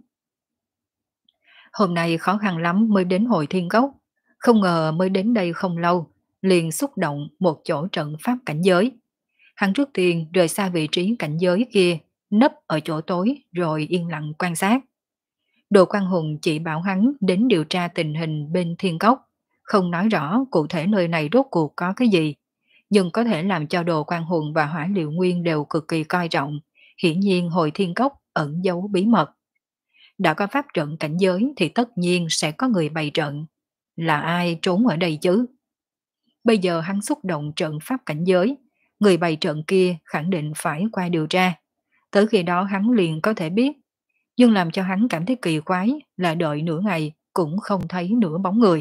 Hôm nay khó khăn lắm mới đến Hội Thiên Cốc, không ngờ mới đến đây không lâu, liền xúc động một chỗ trận pháp cảnh giới. Hắn trước tiên rời xa vị trí cảnh giới kia, nấp ở chỗ tối rồi yên lặng quan sát. Đồ Quang Hùng chỉ bảo hắn đến điều tra tình hình bên Thiên Cốc, không nói rõ cụ thể nơi này rốt cuộc có cái gì, nhưng có thể làm cho Đồ Quang Hùng và Hỏa Liệu Nguyên đều cực kỳ coi trọng. Hiển nhiên Hội Thiên Cốc ẩn giấu bí mật. Đã có pháp trận cảnh giới thì tất nhiên sẽ có người bày trận. Là ai trốn ở đây chứ? Bây giờ hắn xúc động trận pháp cảnh giới, người bày trận kia khẳng định phải qua điều tra. Tới khi đó hắn liền có thể biết. Nhưng làm cho hắn cảm thấy kỳ quái là đợi nửa ngày cũng không thấy nửa bóng người.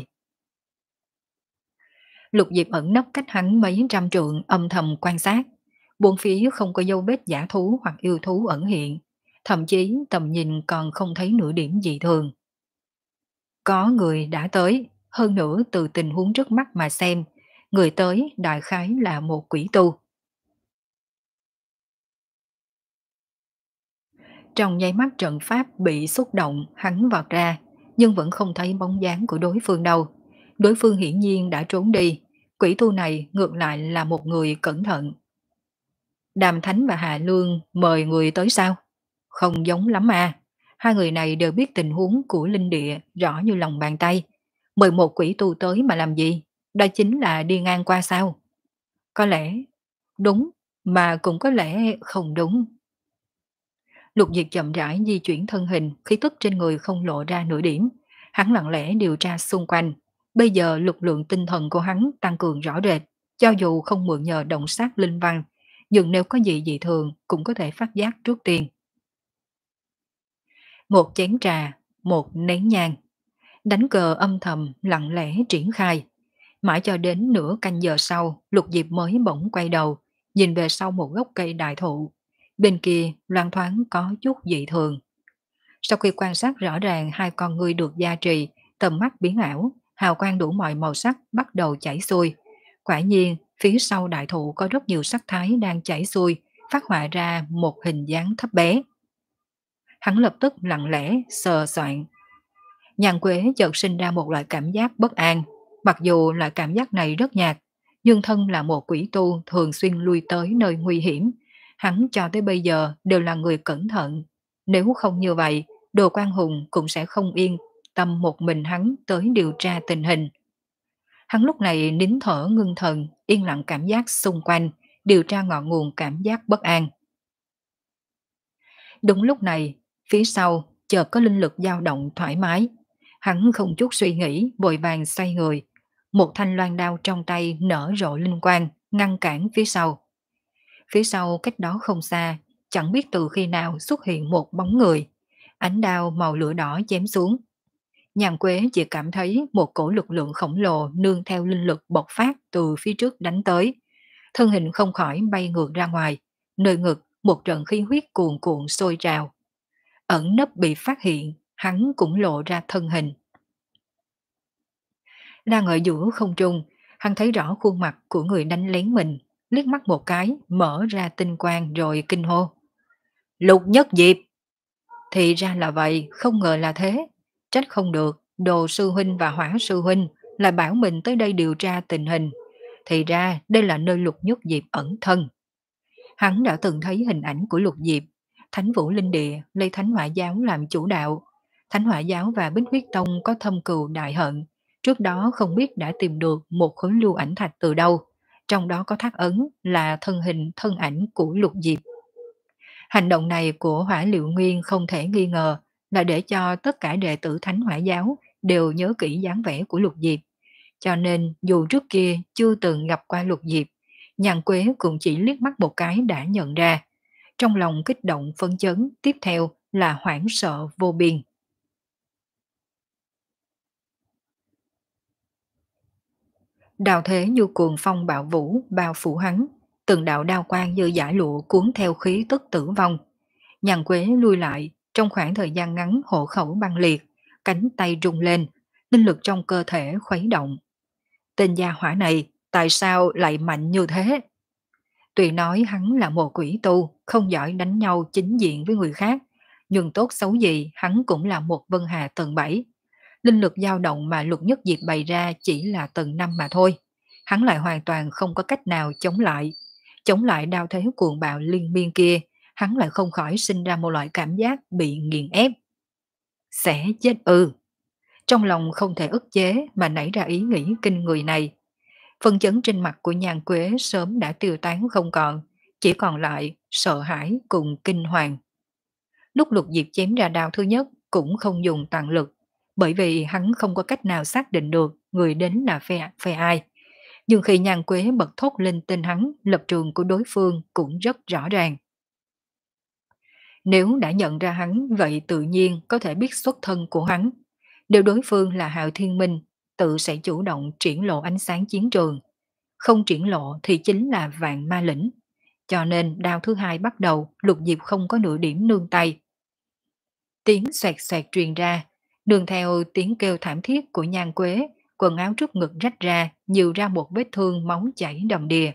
Lục Diệp ẩn nấp cách hắn mấy trăm trượng âm thầm quan sát. Bốn phía không có dấu vết giả thú hoặc yêu thú ẩn hiện. Thậm chí tầm nhìn còn không thấy nửa điểm dị thường. Có người đã tới, hơn nữa từ tình huống trước mắt mà xem, Người tới đại khái là một quỷ tu. Trong nháy mắt trận pháp bị xúc động, hắn vọt ra, nhưng vẫn không thấy bóng dáng của đối phương đâu. Đối phương hiển nhiên đã trốn đi, quỷ tu này ngược lại là một người cẩn thận. Đàm Thánh và Hạ Lương mời người tới sao? Không giống lắm à. Hai người này đều biết tình huống của linh địa rõ như lòng bàn tay. Mời một quỷ tu tới mà làm gì? Đó chính là đi ngang qua sao? Có lẽ đúng, mà cũng có lẽ không đúng. Lục Diệp chậm rãi di chuyển thân hình, khí tức trên người không lộ ra nửa điểm. Hắn lặng lẽ điều tra xung quanh. Bây giờ lực lượng tinh thần của hắn tăng cường rõ rệt, cho dù không mượn nhờ động sát linh văn, nhưng nếu có gì dị thường cũng có thể phát giác trước tiên. Một chén trà, một nén nhang, đánh cờ âm thầm lặng lẽ triển khai. Mãi cho đến nửa canh giờ sau, Lục Diệp mới bỗng quay đầu, nhìn về sau một gốc cây đại thụ. Bên kia loang thoáng có chút dị thường. Sau khi quan sát rõ ràng hai con ngươi được gia trì, tầm mắt biến ảo, hào quang đủ mọi màu sắc bắt đầu chảy xuôi. Quả nhiên, phía sau đại thụ có rất nhiều sắc thái đang chảy xuôi, phát họa ra một hình dáng thấp bé. Hắn lập tức lặng lẽ sờ soạn. Nhàn Quế chợt sinh ra một loại cảm giác bất an, mặc dù loại cảm giác này rất nhạt, nhưng thân là một quỷ tu thường xuyên lui tới nơi nguy hiểm, hắn cho tới bây giờ đều là người cẩn thận. Nếu không như vậy, Đồ Quang Hùng cũng sẽ không yên tâm một mình hắn tới điều tra tình hình. Hắn lúc này nín thở ngưng thần, yên lặng cảm giác xung quanh, điều tra ngọn nguồn cảm giác bất an. Đúng lúc này, phía sau chợt có linh lực dao động thoải mái. Hắn không chút suy nghĩ, vội vàng xoay người. Một thanh loan đao trong tay nở rộ linh quang, ngăn cản phía sau. Phía sau cách đó không xa, chẳng biết từ khi nào xuất hiện một bóng người. Ánh đao màu lửa đỏ chém xuống. Nhàn Quế chỉ cảm thấy một cổ lực lượng khổng lồ nương theo linh lực bộc phát từ phía trước đánh tới. Thân hình không khỏi bay ngược ra ngoài, nơi ngực một trận khí huyết cuồn cuộn sôi trào. Ẩn nấp bị phát hiện, hắn cũng lộ ra thân hình. Đang ở giữa không trung, hắn thấy rõ khuôn mặt của người đánh lén mình, liếc mắt một cái, mở ra tinh quang rồi kinh hô. Lục Nhất Diệp! Thì ra là vậy, không ngờ là thế. Trách không được, Đồ sư huynh và Hỏa sư huynh lại bảo mình tới đây điều tra tình hình. Thì ra đây là nơi Lục Nhất Diệp ẩn thân. Hắn đã từng thấy hình ảnh của Lục Diệp, Thánh Vũ Linh Địa lấy Thánh Hỏa Giáo làm chủ đạo. Thánh Hỏa Giáo và Bích Huyết Tông có thâm cừu đại hận, trước đó không biết đã tìm được một khối lưu ảnh thạch từ đâu, trong đó có thác ấn là thân hình thân ảnh của Lục Diệp. Hành động này của Hỏa Liệu Nguyên không thể nghi ngờ là để cho tất cả đệ tử Thánh Hỏa Giáo đều nhớ kỹ dáng vẻ của Lục Diệp. Cho nên dù trước kia chưa từng gặp qua Lục Diệp, Nhàn Quế cũng chỉ liếc mắt một cái đã nhận ra. Trong lòng kích động phấn chấn, tiếp theo là hoảng sợ vô biên. Đào thế như cuồng phong bạo vũ bao phủ hắn, từng đạo đao quang như giải lụa cuốn theo khí tức tử vong. Nhàn Quế lui lại, trong khoảng thời gian ngắn hộ khẩu băng liệt, cánh tay rung lên, linh lực trong cơ thể khuấy động. Tên gia hỏa này tại sao lại mạnh như thế? Tuy nói hắn là một quỷ tu, không giỏi đánh nhau chính diện với người khác, nhưng tốt xấu gì hắn cũng là một Vân Hà tầng bảy. Linh lực dao động mà Lục Nhất Diệp bày ra chỉ là tầng năm mà thôi. Hắn lại hoàn toàn không có cách nào chống lại. Chống lại đao thế cuồng bạo liên miên kia, hắn lại không khỏi sinh ra một loại cảm giác bị nghiền ép. Sẽ chết ư. Trong lòng không thể ức chế mà nảy ra ý nghĩ kinh người này. Phân chấn trên mặt của Nhàn Quế sớm đã tiêu tán không còn, chỉ còn lại sợ hãi cùng kinh hoàng. Lúc Lục Diệp chém ra đao thứ nhất cũng không dùng toàn lực, bởi vì hắn không có cách nào xác định được người đến là phe, phe ai. Nhưng khi Nhàn Quế bật thốt lên tên hắn, lập trường của đối phương cũng rất rõ ràng. Nếu đã nhận ra hắn, vậy tự nhiên có thể biết xuất thân của hắn. Nếu đối phương là Hạo Thiên Minh, tự sẽ chủ động triển lộ ánh sáng chiến trường. Không triển lộ thì chính là vạn ma lĩnh. Cho nên đao thứ hai bắt đầu, Lục Diệp không có nửa điểm nương tay. Tiếng xoẹt xoẹt truyền ra, đường theo tiếng kêu thảm thiết của Nhan Quế, quần áo trước ngực rách ra, nhiều ra một vết thương máu chảy đầm đìa.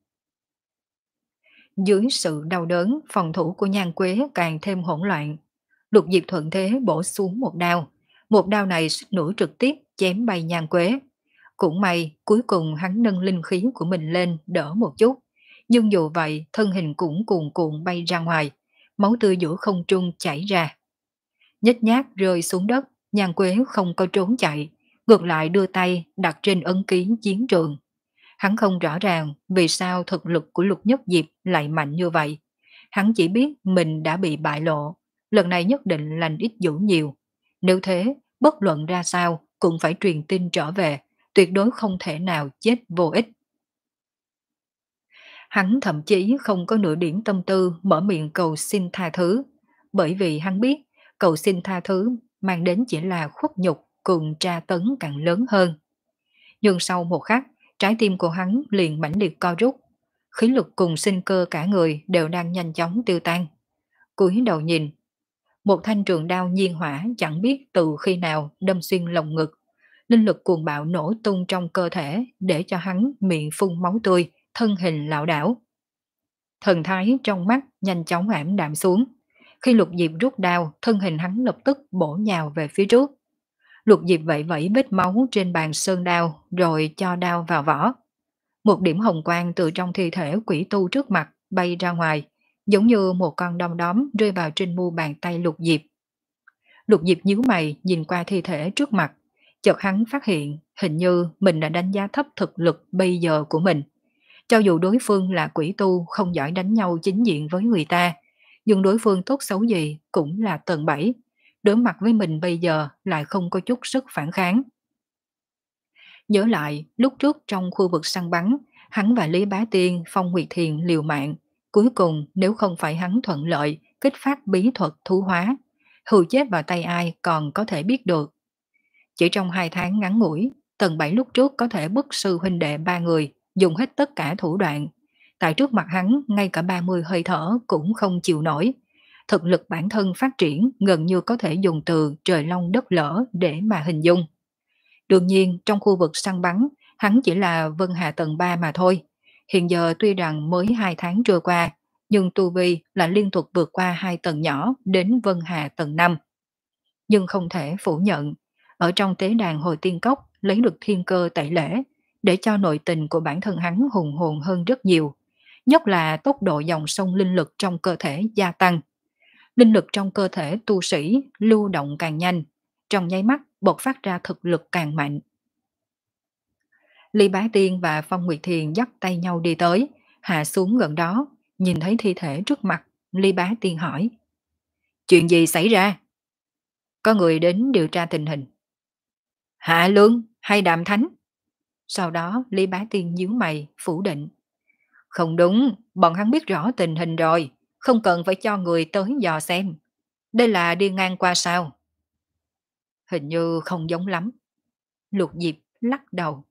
Dưới sự đau đớn, phòng thủ của Nhan Quế càng thêm hỗn loạn. Lục Diệp thuận thế bổ xuống một đao. Một đao này xích nửa trực tiếp chém bay Nhan Quế. Cũng may, cuối cùng hắn nâng linh khí của mình lên đỡ một chút. Nhưng dù vậy, thân hình cũng cuồn cuộn bay ra ngoài. Máu tươi giữa không trung chảy ra. Nhếch nhác rơi xuống đất, Nhan Quế không có trốn chạy. Ngược lại đưa tay đặt trên ấn ký chiến trường. Hắn không rõ ràng vì sao thực lực của Lục Nhất Diệp lại mạnh như vậy. Hắn chỉ biết mình đã bị bại lộ, lần này nhất định lành ít dữ nhiều. Nếu thế, bất luận ra sao cũng phải truyền tin trở về, tuyệt đối không thể nào chết vô ích. Hắn thậm chí không có nửa điểm tâm tư mở miệng cầu xin tha thứ, bởi vì hắn biết cầu xin tha thứ mang đến chỉ là khuất nhục cùng tra tấn càng lớn hơn. Nhưng sau một khắc, trái tim của hắn liền mãnh liệt co rút. Khí lực cùng sinh cơ cả người đều đang nhanh chóng tiêu tan. Cúi đầu nhìn, một thanh trường đao nhiên hỏa chẳng biết từ khi nào đâm xuyên lồng ngực. Linh lực cuồng bạo nổ tung trong cơ thể để cho hắn miệng phun máu tươi, thân hình lảo đảo. Thần thái trong mắt nhanh chóng ảm đạm xuống. Khi Lục Diệp rút đao, thân hình hắn lập tức bổ nhào về phía trước. Lục Diệp vẫy vẫy vết máu trên bàn sơn đao rồi cho đao vào vỏ. Một điểm hồng quang từ trong thi thể quỷ tu trước mặt bay ra ngoài, giống như một con đom đóm rơi vào trên mu bàn tay Lục Diệp. Lục Diệp nhíu mày nhìn qua thi thể trước mặt, chợt hắn phát hiện hình như mình đã đánh giá thấp thực lực bây giờ của mình. Cho dù đối phương là quỷ tu không giỏi đánh nhau chính diện với người ta, nhưng đối phương tốt xấu gì cũng là tầng bảy. Đối mặt với mình bây giờ lại không có chút sức phản kháng. Nhớ lại, lúc trước trong khu vực săn bắn, hắn và Lý Bá Tiên, Phong Nguyệt Thiền liều mạng. Cuối cùng, nếu không phải hắn thuận lợi, kích phát bí thuật thú hóa, hù chết vào tay ai còn có thể biết được. Chỉ trong hai tháng ngắn ngủi, tầng bảy lúc trước có thể bức sư huynh đệ ba người, dùng hết tất cả thủ đoạn. Tại trước mặt hắn, ngay cả ba mươi hơi thở cũng không chịu nổi. Thực lực bản thân phát triển gần như có thể dùng từ trời long đất lở để mà hình dung. Đương nhiên, trong khu vực săn bắn, hắn chỉ là Vân Hà tầng ba mà thôi. Hiện giờ tuy rằng mới hai tháng trôi qua, nhưng Tu Vi là liên tục vượt qua hai tầng nhỏ đến Vân Hà tầng năm. Nhưng không thể phủ nhận, ở trong tế đàn hồi tiên cốc lấy được thiên cơ tẩy lễ, để cho nội tình của bản thân hắn hùng hồn hơn rất nhiều. Nhất là tốc độ dòng sông linh lực trong cơ thể gia tăng. Linh lực trong cơ thể tu sĩ lưu động càng nhanh, trong nháy mắt bộc phát ra thực lực càng mạnh. Lý Bá Tiên và Phong Nguyệt Thiền dắt tay nhau đi tới, hạ xuống gần đó, nhìn thấy thi thể trước mặt, Lý Bá Tiên hỏi. Chuyện gì xảy ra? Có người đến điều tra tình hình. Hạ Lương hay Đàm Thánh? Sau đó Lý Bá Tiên nhíu mày, phủ định. Không đúng, bọn hắn biết rõ tình hình rồi, không cần phải cho người tới dò xem. Đây là đi ngang qua sao? Hình như không giống lắm. Lục Diệp lắc đầu.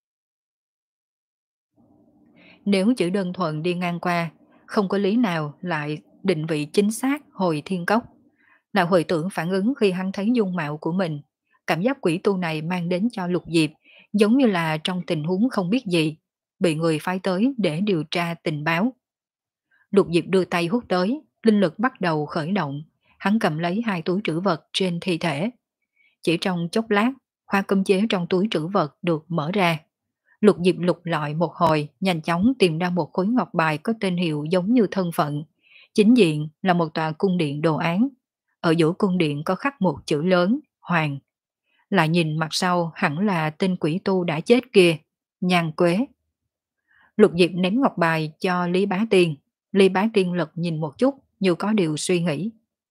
Nếu chỉ đơn thuần đi ngang qua, không có lý nào lại định vị chính xác hồi thiên cốc. Là hồi tưởng phản ứng khi hắn thấy dung mạo của mình. Cảm giác quỷ tu này mang đến cho Lục Diệp giống như là trong tình huống không biết gì, bị người phái tới để điều tra tình báo. Lục Diệp đưa tay hút tới, linh lực bắt đầu khởi động, hắn cầm lấy hai túi trữ vật trên thi thể. Chỉ trong chốc lát, khoa cơm chế trong túi trữ vật được mở ra. Lục Diệp lục lọi một hồi, nhanh chóng tìm ra một khối ngọc bài có tên hiệu giống như thân phận. Chính diện là một tòa cung điện đồ án. Ở giữa cung điện có khắc một chữ lớn, Hoàng. Lại nhìn mặt sau hẳn là tên quỷ tu đã chết kia, Nhan Quế. Lục Diệp ném ngọc bài cho Lý Bá Tiên. Lý Bá Tiên lật nhìn một chút như có điều suy nghĩ.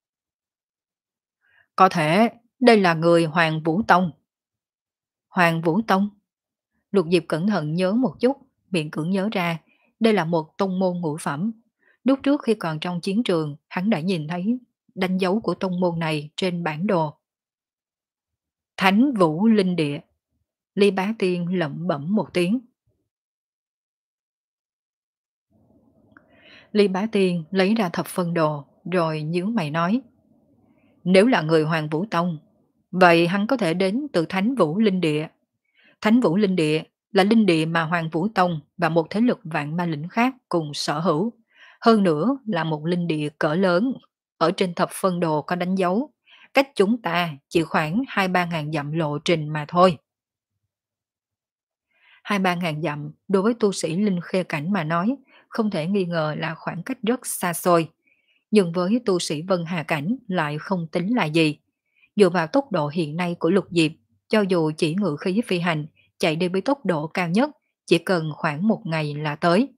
Có thể đây là người Hoàng Vũ Tông. Hoàng Vũ Tông? Lục Diệp cẩn thận nhớ một chút, miệng cưỡng nhớ ra, đây là một tông môn ngũ phẩm. Lúc trước khi còn trong chiến trường, hắn đã nhìn thấy đánh dấu của tông môn này trên bản đồ. Thánh Vũ Linh Địa. Lý Bá Tiên lẩm bẩm một tiếng. Lý Bá Tiên lấy ra thập phân đồ, rồi nhíu mày nói. Nếu là người Hoàng Vũ Tông, vậy hắn có thể đến từ Thánh Vũ Linh Địa. Thánh Vũ Linh Địa là linh địa mà Hoàng Vũ Tông và một thế lực vạn ma lĩnh khác cùng sở hữu. Hơn nữa là một linh địa cỡ lớn, ở trên thập phân đồ có đánh dấu, cách chúng ta chỉ khoảng hai ba ngàn dặm lộ trình mà thôi. Hai ba ngàn dặm đối với tu sĩ linh khê cảnh mà nói, không thể nghi ngờ là khoảng cách rất xa xôi. Nhưng với tu sĩ Vân Hà cảnh lại không tính là gì. Dựa vào tốc độ hiện nay của Lục Diệp, cho dù chỉ ngự khí phi hành, chạy đi với tốc độ cao nhất, chỉ cần khoảng một ngày là tới.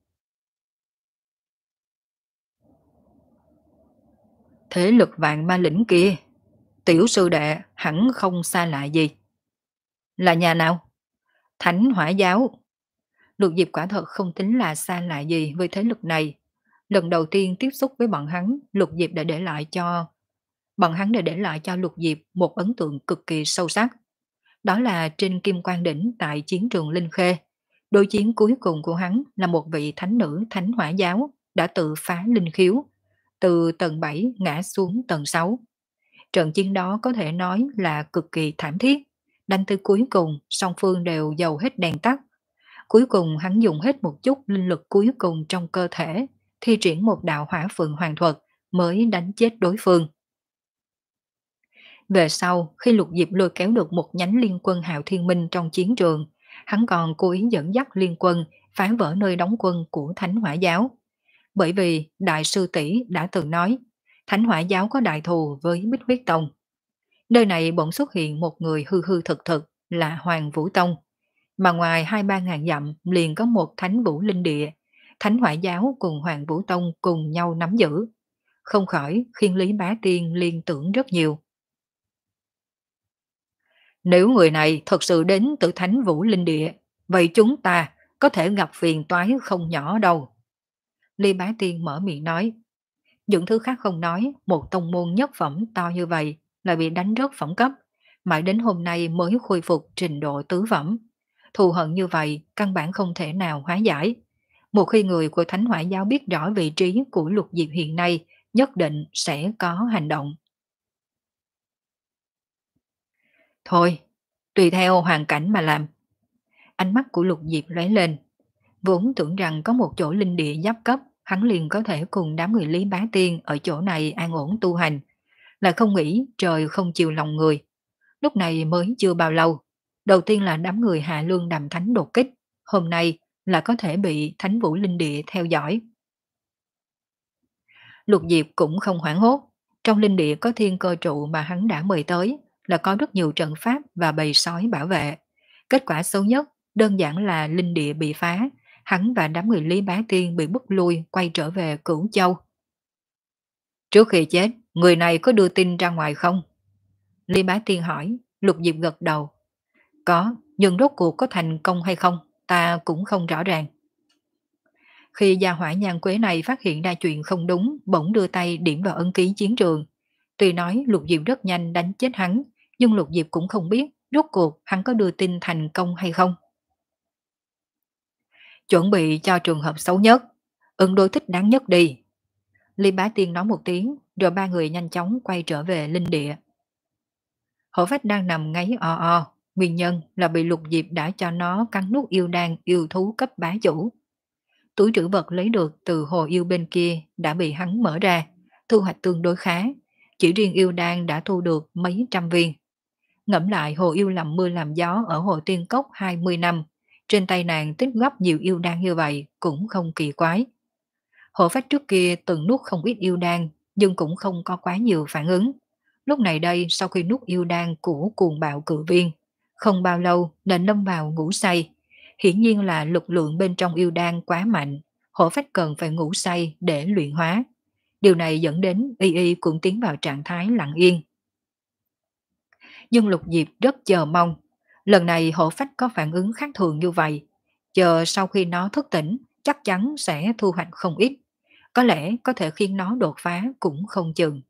Thế lực vạn ma lĩnh kia, tiểu sư đệ hẳn không xa lạ gì. Là nhà nào? Thánh Hỏa Giáo. Lục Diệp quả thật không tính là xa lạ gì với thế lực này. Lần đầu tiên tiếp xúc với bọn hắn, Lục Diệp đã để lại cho bọn hắn đã để lại cho Lục Diệp một ấn tượng cực kỳ sâu sắc. Đó là trên Kim Quan Đỉnh tại chiến trường Linh Khê. Đối chiến cuối cùng của hắn là một vị thánh nữ Thánh Hỏa Giáo đã tự phá linh khiếu, từ tầng bảy ngã xuống tầng sáu. Trận chiến đó có thể nói là cực kỳ thảm thiết. Đánh tới cuối cùng, song phương đều dầu hết đèn tắt. Cuối cùng hắn dùng hết một chút linh lực cuối cùng trong cơ thể, thi triển một đạo hỏa phượng hoàng thuật mới đánh chết đối phương. Về sau, khi Lục Diệp lôi kéo được một nhánh liên quân Hạo Thiên Minh trong chiến trường, hắn còn cố ý dẫn dắt liên quân phá vỡ nơi đóng quân của Thánh Hỏa Giáo. Bởi vì Đại sư tỷ đã từng nói, Thánh Hỏa Giáo có đại thù với Bích Huyết Tông. Nơi này bỗng xuất hiện một người hư hư thực thực là Hoàng Vũ Tông, mà ngoài hai ba ngàn dặm liền có một Thánh Vũ Linh Địa, Thánh Hỏa Giáo cùng Hoàng Vũ Tông cùng nhau nắm giữ. Không khỏi khiến Lý Bá Tiên liên tưởng rất nhiều. Nếu người này thật sự đến từ Thánh Vũ Linh Địa, vậy chúng ta có thể gặp phiền toái không nhỏ đâu. Lý Bá Tiên mở miệng nói. Những thứ khác không nói, một tông môn nhất phẩm to như vậy lại bị đánh rớt phẩm cấp, mãi đến hôm nay mới khôi phục trình độ tứ phẩm. Thù hận như vậy căn bản không thể nào hóa giải. Một khi người của Thánh Hỏa Giáo biết rõ vị trí của Lục Diệp hiện nay, nhất định sẽ có hành động. Thôi, tùy theo hoàn cảnh mà làm. Ánh mắt của Lục Diệp lóe lên. Vốn tưởng rằng có một chỗ linh địa giáp cấp, hắn liền có thể cùng đám người Lý Bá Tiên ở chỗ này an ổn tu hành. Lại không nghĩ trời không chiều lòng người. Lúc này mới chưa bao lâu. Đầu tiên là đám người Hạ Lương Đàm Thánh đột kích. Hôm nay là có thể bị Thánh Vũ Linh Địa theo dõi. Lục Diệp cũng không hoảng hốt. Trong linh địa có thiên cơ trụ mà hắn đã mời tới, là có rất nhiều trận pháp và bầy sói bảo vệ. Kết quả xấu nhất đơn giản là linh địa bị phá, hắn và đám người Lý Bá Tiên bị bức lui quay trở về Cửu Châu. Trước khi chết, người này có đưa tin ra ngoài không? Lý Bá Tiên hỏi. Lục Diệp gật đầu. Có, nhưng rốt cuộc có thành công hay không, ta cũng không rõ ràng. Khi gia hỏa nhan quế này phát hiện ra chuyện không đúng, bỗng đưa tay điểm vào ấn ký chiến trường. Tuy nói Lục Diệp rất nhanh đánh chết hắn, nhưng Lục Diệp cũng không biết rốt cuộc hắn có đưa tin thành công hay không. Chuẩn bị cho trường hợp xấu nhất, ứng đối thích đáng nhất đi. Lý Bá Tiên nói một tiếng, rồi ba người nhanh chóng quay trở về linh địa. Hổ phách đang nằm ngáy o o, nguyên nhân là bị Lục Diệp đã cho nó cắn nuốt yêu đan yêu thú cấp bá chủ. Túi trữ vật lấy được từ hồ yêu bên kia đã bị hắn mở ra, thu hoạch tương đối khá, chỉ riêng yêu đan đã thu được mấy trăm viên. Ngẫm lại hồ yêu làm mưa làm gió ở hồ Tiên Cốc hai mươi năm, trên tay nàng tích góp nhiều yêu đan như vậy cũng không kỳ quái. Hổ phách trước kia từng nuốt không ít yêu đan, nhưng cũng không có quá nhiều phản ứng. Lúc này đây sau khi nuốt yêu đan của cuồng bạo cự viên, không bao lâu nên lâm vào ngủ say. Hiển nhiên là lực lượng bên trong yêu đan quá mạnh, hổ phách cần phải ngủ say để luyện hóa. Điều này dẫn đến y y cũng tiến vào trạng thái lặng yên. Nhưng Lục Diệp rất chờ mong, lần này hổ phách có phản ứng khác thường như vậy. Chờ sau khi nó thức tỉnh, chắc chắn sẽ thu hoạch không ít. Có lẽ có thể khiến nó đột phá cũng không chừng.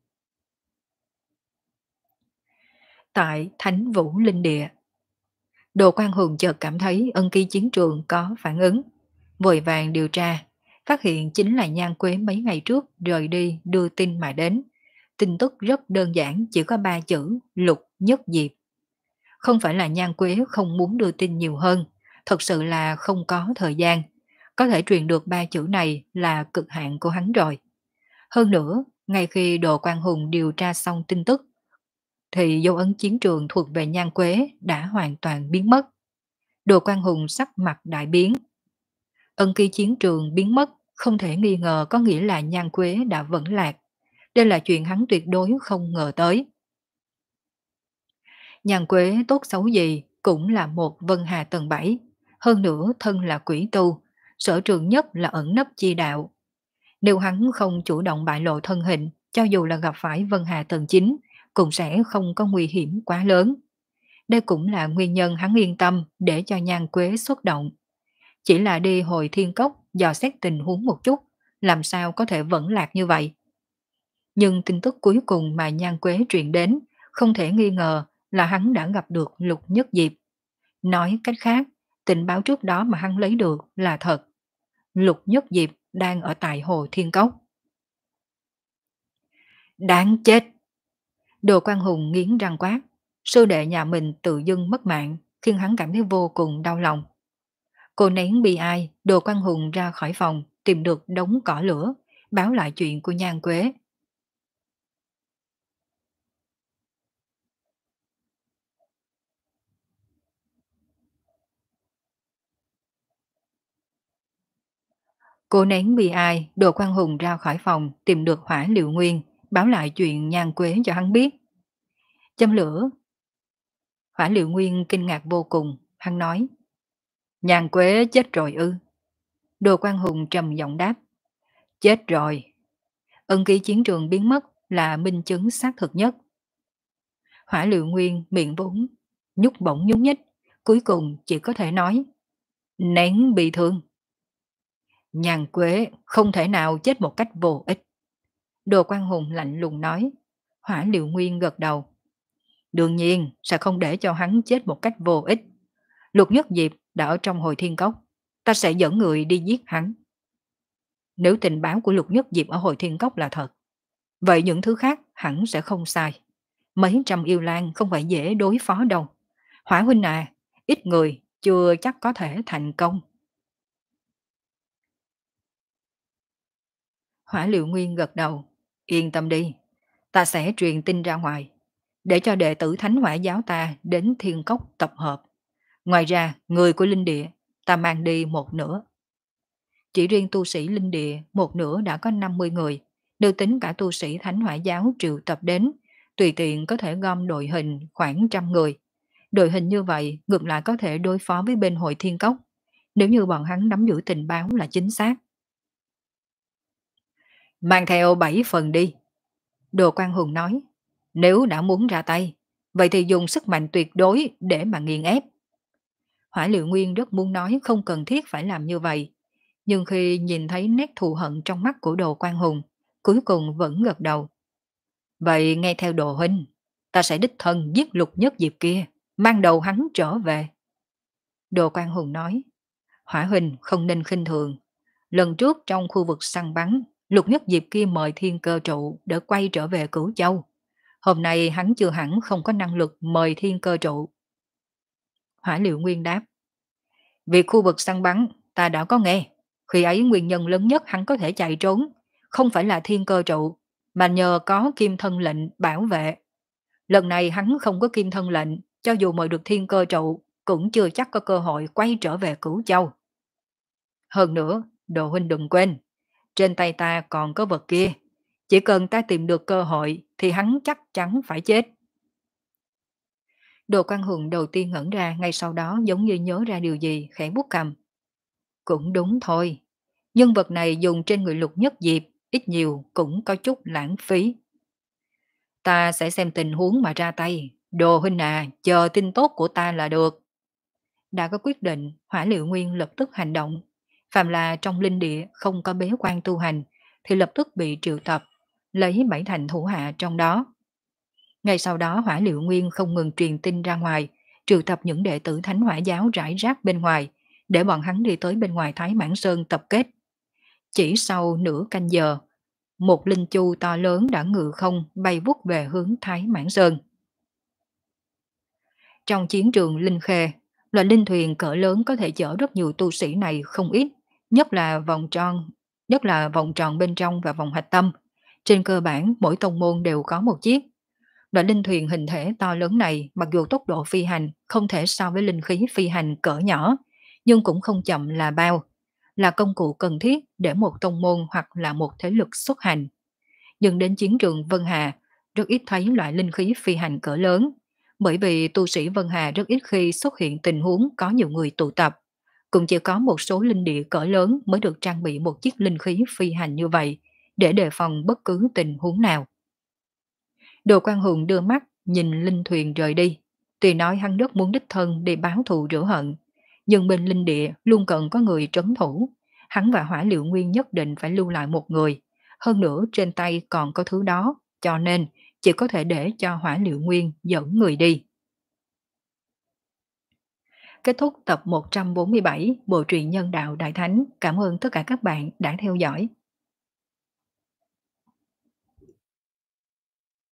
Tại Thánh Vũ Linh Địa, Đồ Quan Hùng chợt cảm thấy ân ký chiến trường có phản ứng. Vội vàng điều tra, phát hiện chính là Nhan Quế mấy ngày trước rời đi đưa tin mà đến. Tin tức rất đơn giản, chỉ có ba chữ Lục Nhất Diệp. Không phải là Nhan Quế không muốn đưa tin nhiều hơn, Thật sự là không có thời gian. Có thể truyền được ba chữ này là cực hạn của hắn rồi. Hơn nữa, ngay khi Đồ Quang Hùng điều tra xong tin tức, thì dấu ấn chiến trường thuộc về Nhan Quế đã hoàn toàn biến mất. Đồ Quang Hùng sắc mặt đại biến. Ân ký chiến trường biến mất, không thể nghi ngờ có nghĩa là Nhan Quế đã vẫn lạc. Đây là chuyện hắn tuyệt đối không ngờ tới. Nhan Quế tốt xấu gì cũng là một Vân Hà tầng bảy, hơn nữa thân là quỷ tu, sở trường nhất là ẩn nấp chi đạo. Nếu hắn không chủ động bại lộ thân hình, cho dù là gặp phải Vân Hà tầng chín, cũng sẽ không có nguy hiểm quá lớn. Đây cũng là nguyên nhân hắn yên tâm để cho Nhan Quế xuất động. Chỉ là đi hồi thiên cốc dò xét tình huống một chút, làm sao có thể vẫn lạc như vậy. Nhưng tin tức cuối cùng mà Nhan Quế truyền đến, không thể nghi ngờ là hắn đã gặp được Lục Nhất Diệp. Nói cách khác, tình báo trước đó mà hắn lấy được là thật. Lục Nhất Diệp đang ở tại Hồ Thiên Cốc. Đáng chết! Đồ Quang Hùng nghiến răng quát. Sư đệ nhà mình tự dưng mất mạng, khiến hắn cảm thấy vô cùng đau lòng. Cô nén bi ai, Đồ Quang Hùng ra khỏi phòng, tìm được đống cỏ lửa, báo lại chuyện của Nhan Quế. Cô nén bi ai, Đồ Quang Hùng ra khỏi phòng, tìm được Hỏa Liệu Nguyên, báo lại chuyện Nhan Quế cho hắn biết. Châm lửa. Hỏa Liệu Nguyên kinh ngạc vô cùng, hắn nói. Nhan Quế chết rồi ư? Đồ Quang Hùng trầm giọng đáp. Chết rồi. Ân ký chiến trường biến mất là minh chứng xác thực nhất. Hỏa Liệu Nguyên miệng vốn, nhúc bổng nhúc nhích, cuối cùng chỉ có thể nói. Nén bị thương. Nhan Quế không thể nào chết một cách vô ích. Đồ Quang Hùng lạnh lùng nói. Hỏa Liệu Nguyên gật đầu. Đương nhiên sẽ không để cho hắn chết một cách vô ích. Lục Nhất Diệp đã ở trong Hồi Thiên Cốc. Ta sẽ dẫn người đi giết hắn. Nếu tình báo của Lục Nhất Diệp ở Hồi Thiên Cốc là thật, vậy những thứ khác hẳn sẽ không sai. Mấy trăm yêu lang không phải dễ đối phó đâu. Hỏa huynh à, ít người chưa chắc có thể thành công. Hỏa Liệu Nguyên gật đầu. Yên tâm đi, ta sẽ truyền tin ra ngoài, để cho đệ tử Thánh Hỏa giáo ta đến Thiên Cốc tập hợp. Ngoài ra, người của Linh Địa, ta mang đi một nửa. Chỉ riêng tu sĩ Linh Địa, một nửa đã có năm mươi người. Nếu tính cả tu sĩ Thánh Hỏa giáo triệu tập đến, tùy tiện có thể gom đội hình khoảng trăm người. Đội hình như vậy ngược lại có thể đối phó với bên Hội Thiên Cốc, nếu như bọn hắn nắm giữ tình báo là chính xác. Mang theo bảy phần đi. Đồ Quang Hùng nói, nếu đã muốn ra tay, vậy thì dùng sức mạnh tuyệt đối để mà nghiền ép. Hỏa Liệu Nguyên rất muốn nói không cần thiết phải làm như vậy, nhưng khi nhìn thấy nét thù hận trong mắt của Đồ Quang Hùng, cuối cùng vẫn gật đầu. Vậy nghe theo Đồ huynh, ta sẽ đích thân giết Lục Nhất Diệp kia, mang đầu hắn trở về. Đồ Quang Hùng nói, Hỏa huynh không nên khinh thường. Lần trước trong khu vực săn bắn, Lục Nhất Diệp kia mời Thiên Cơ Trụ để quay trở về Cửu Châu. Hôm nay hắn chưa hẳn không có năng lực mời Thiên Cơ Trụ. Hỏa Liệu Nguyên đáp, việc khu vực săn bắn ta đã có nghe. Khi ấy nguyên nhân lớn nhất hắn có thể chạy trốn, không phải là Thiên Cơ Trụ, mà nhờ có kim thân lệnh bảo vệ. Lần này hắn không có kim thân lệnh, cho dù mời được Thiên Cơ Trụ, cũng chưa chắc có cơ hội quay trở về Cửu Châu. Hơn nữa, Đồ huynh đừng quên, trên tay ta còn có vật kia. Chỉ cần ta tìm được cơ hội thì hắn chắc chắn phải chết. Đồ Quang Hùng đầu tiên ngẩn ra, ngay sau đó giống như nhớ ra điều gì, khẽ bút cầm. Cũng đúng thôi. Nhân vật này dùng trên người Lục Nhất Diệp, ít nhiều cũng có chút lãng phí. Ta sẽ xem tình huống mà ra tay. Đồ huynh à, chờ tin tốt của ta là được. Đã có quyết định, Hỏa Liệu Nguyên lập tức hành động. Phàm là trong linh địa không có bế quan tu hành, thì lập tức bị triệu tập, lấy bảy thành thủ hạ trong đó. Ngay sau đó Hỏa Liệu Nguyên không ngừng truyền tin ra ngoài, triệu tập những đệ tử Thánh Hỏa giáo rải rác bên ngoài, để bọn hắn đi tới bên ngoài Thái Mãn Sơn tập kết. Chỉ sau nửa canh giờ, một linh chu to lớn đã ngự không bay vút về hướng Thái Mãn Sơn. Trong chiến trường Linh Khê, Loại linh thuyền cỡ lớn có thể chở rất nhiều tu sĩ này không ít, nhất là vòng tròn, nhất là vòng tròn bên trong và vòng hạch tâm. Trên cơ bản, mỗi tông môn đều có một chiếc. Loại linh thuyền hình thể to lớn này, mặc dù tốc độ phi hành không thể so với linh khí phi hành cỡ nhỏ, nhưng cũng không chậm là bao, là công cụ cần thiết để một tông môn hoặc là một thế lực xuất hành. Nhưng đến chiến trường Vân Hà, rất ít thấy loại linh khí phi hành cỡ lớn, bởi vì tu sĩ Vân Hà rất ít khi xuất hiện tình huống có nhiều người tụ tập. Cũng chỉ có một số linh địa cỡ lớn mới được trang bị một chiếc linh khí phi hành như vậy, để đề phòng bất cứ tình huống nào. Đồ Quang Hùng đưa mắt nhìn linh thuyền rời đi. Tuy nói hắn rất muốn đích thân để báo thù rửa hận, nhưng bên linh địa luôn cần có người trấn thủ. Hắn và Hỏa Liệu Nguyên nhất định phải lưu lại một người. Hơn nữa trên tay còn có thứ đó, cho nên chỉ có thể để cho Hỏa Liệu Nguyên dẫn người đi. Kết thúc tập một trăm bốn mươi bảy Bộ truyện Nhân đạo Đại Thánh. Cảm ơn tất cả các bạn đã theo dõi.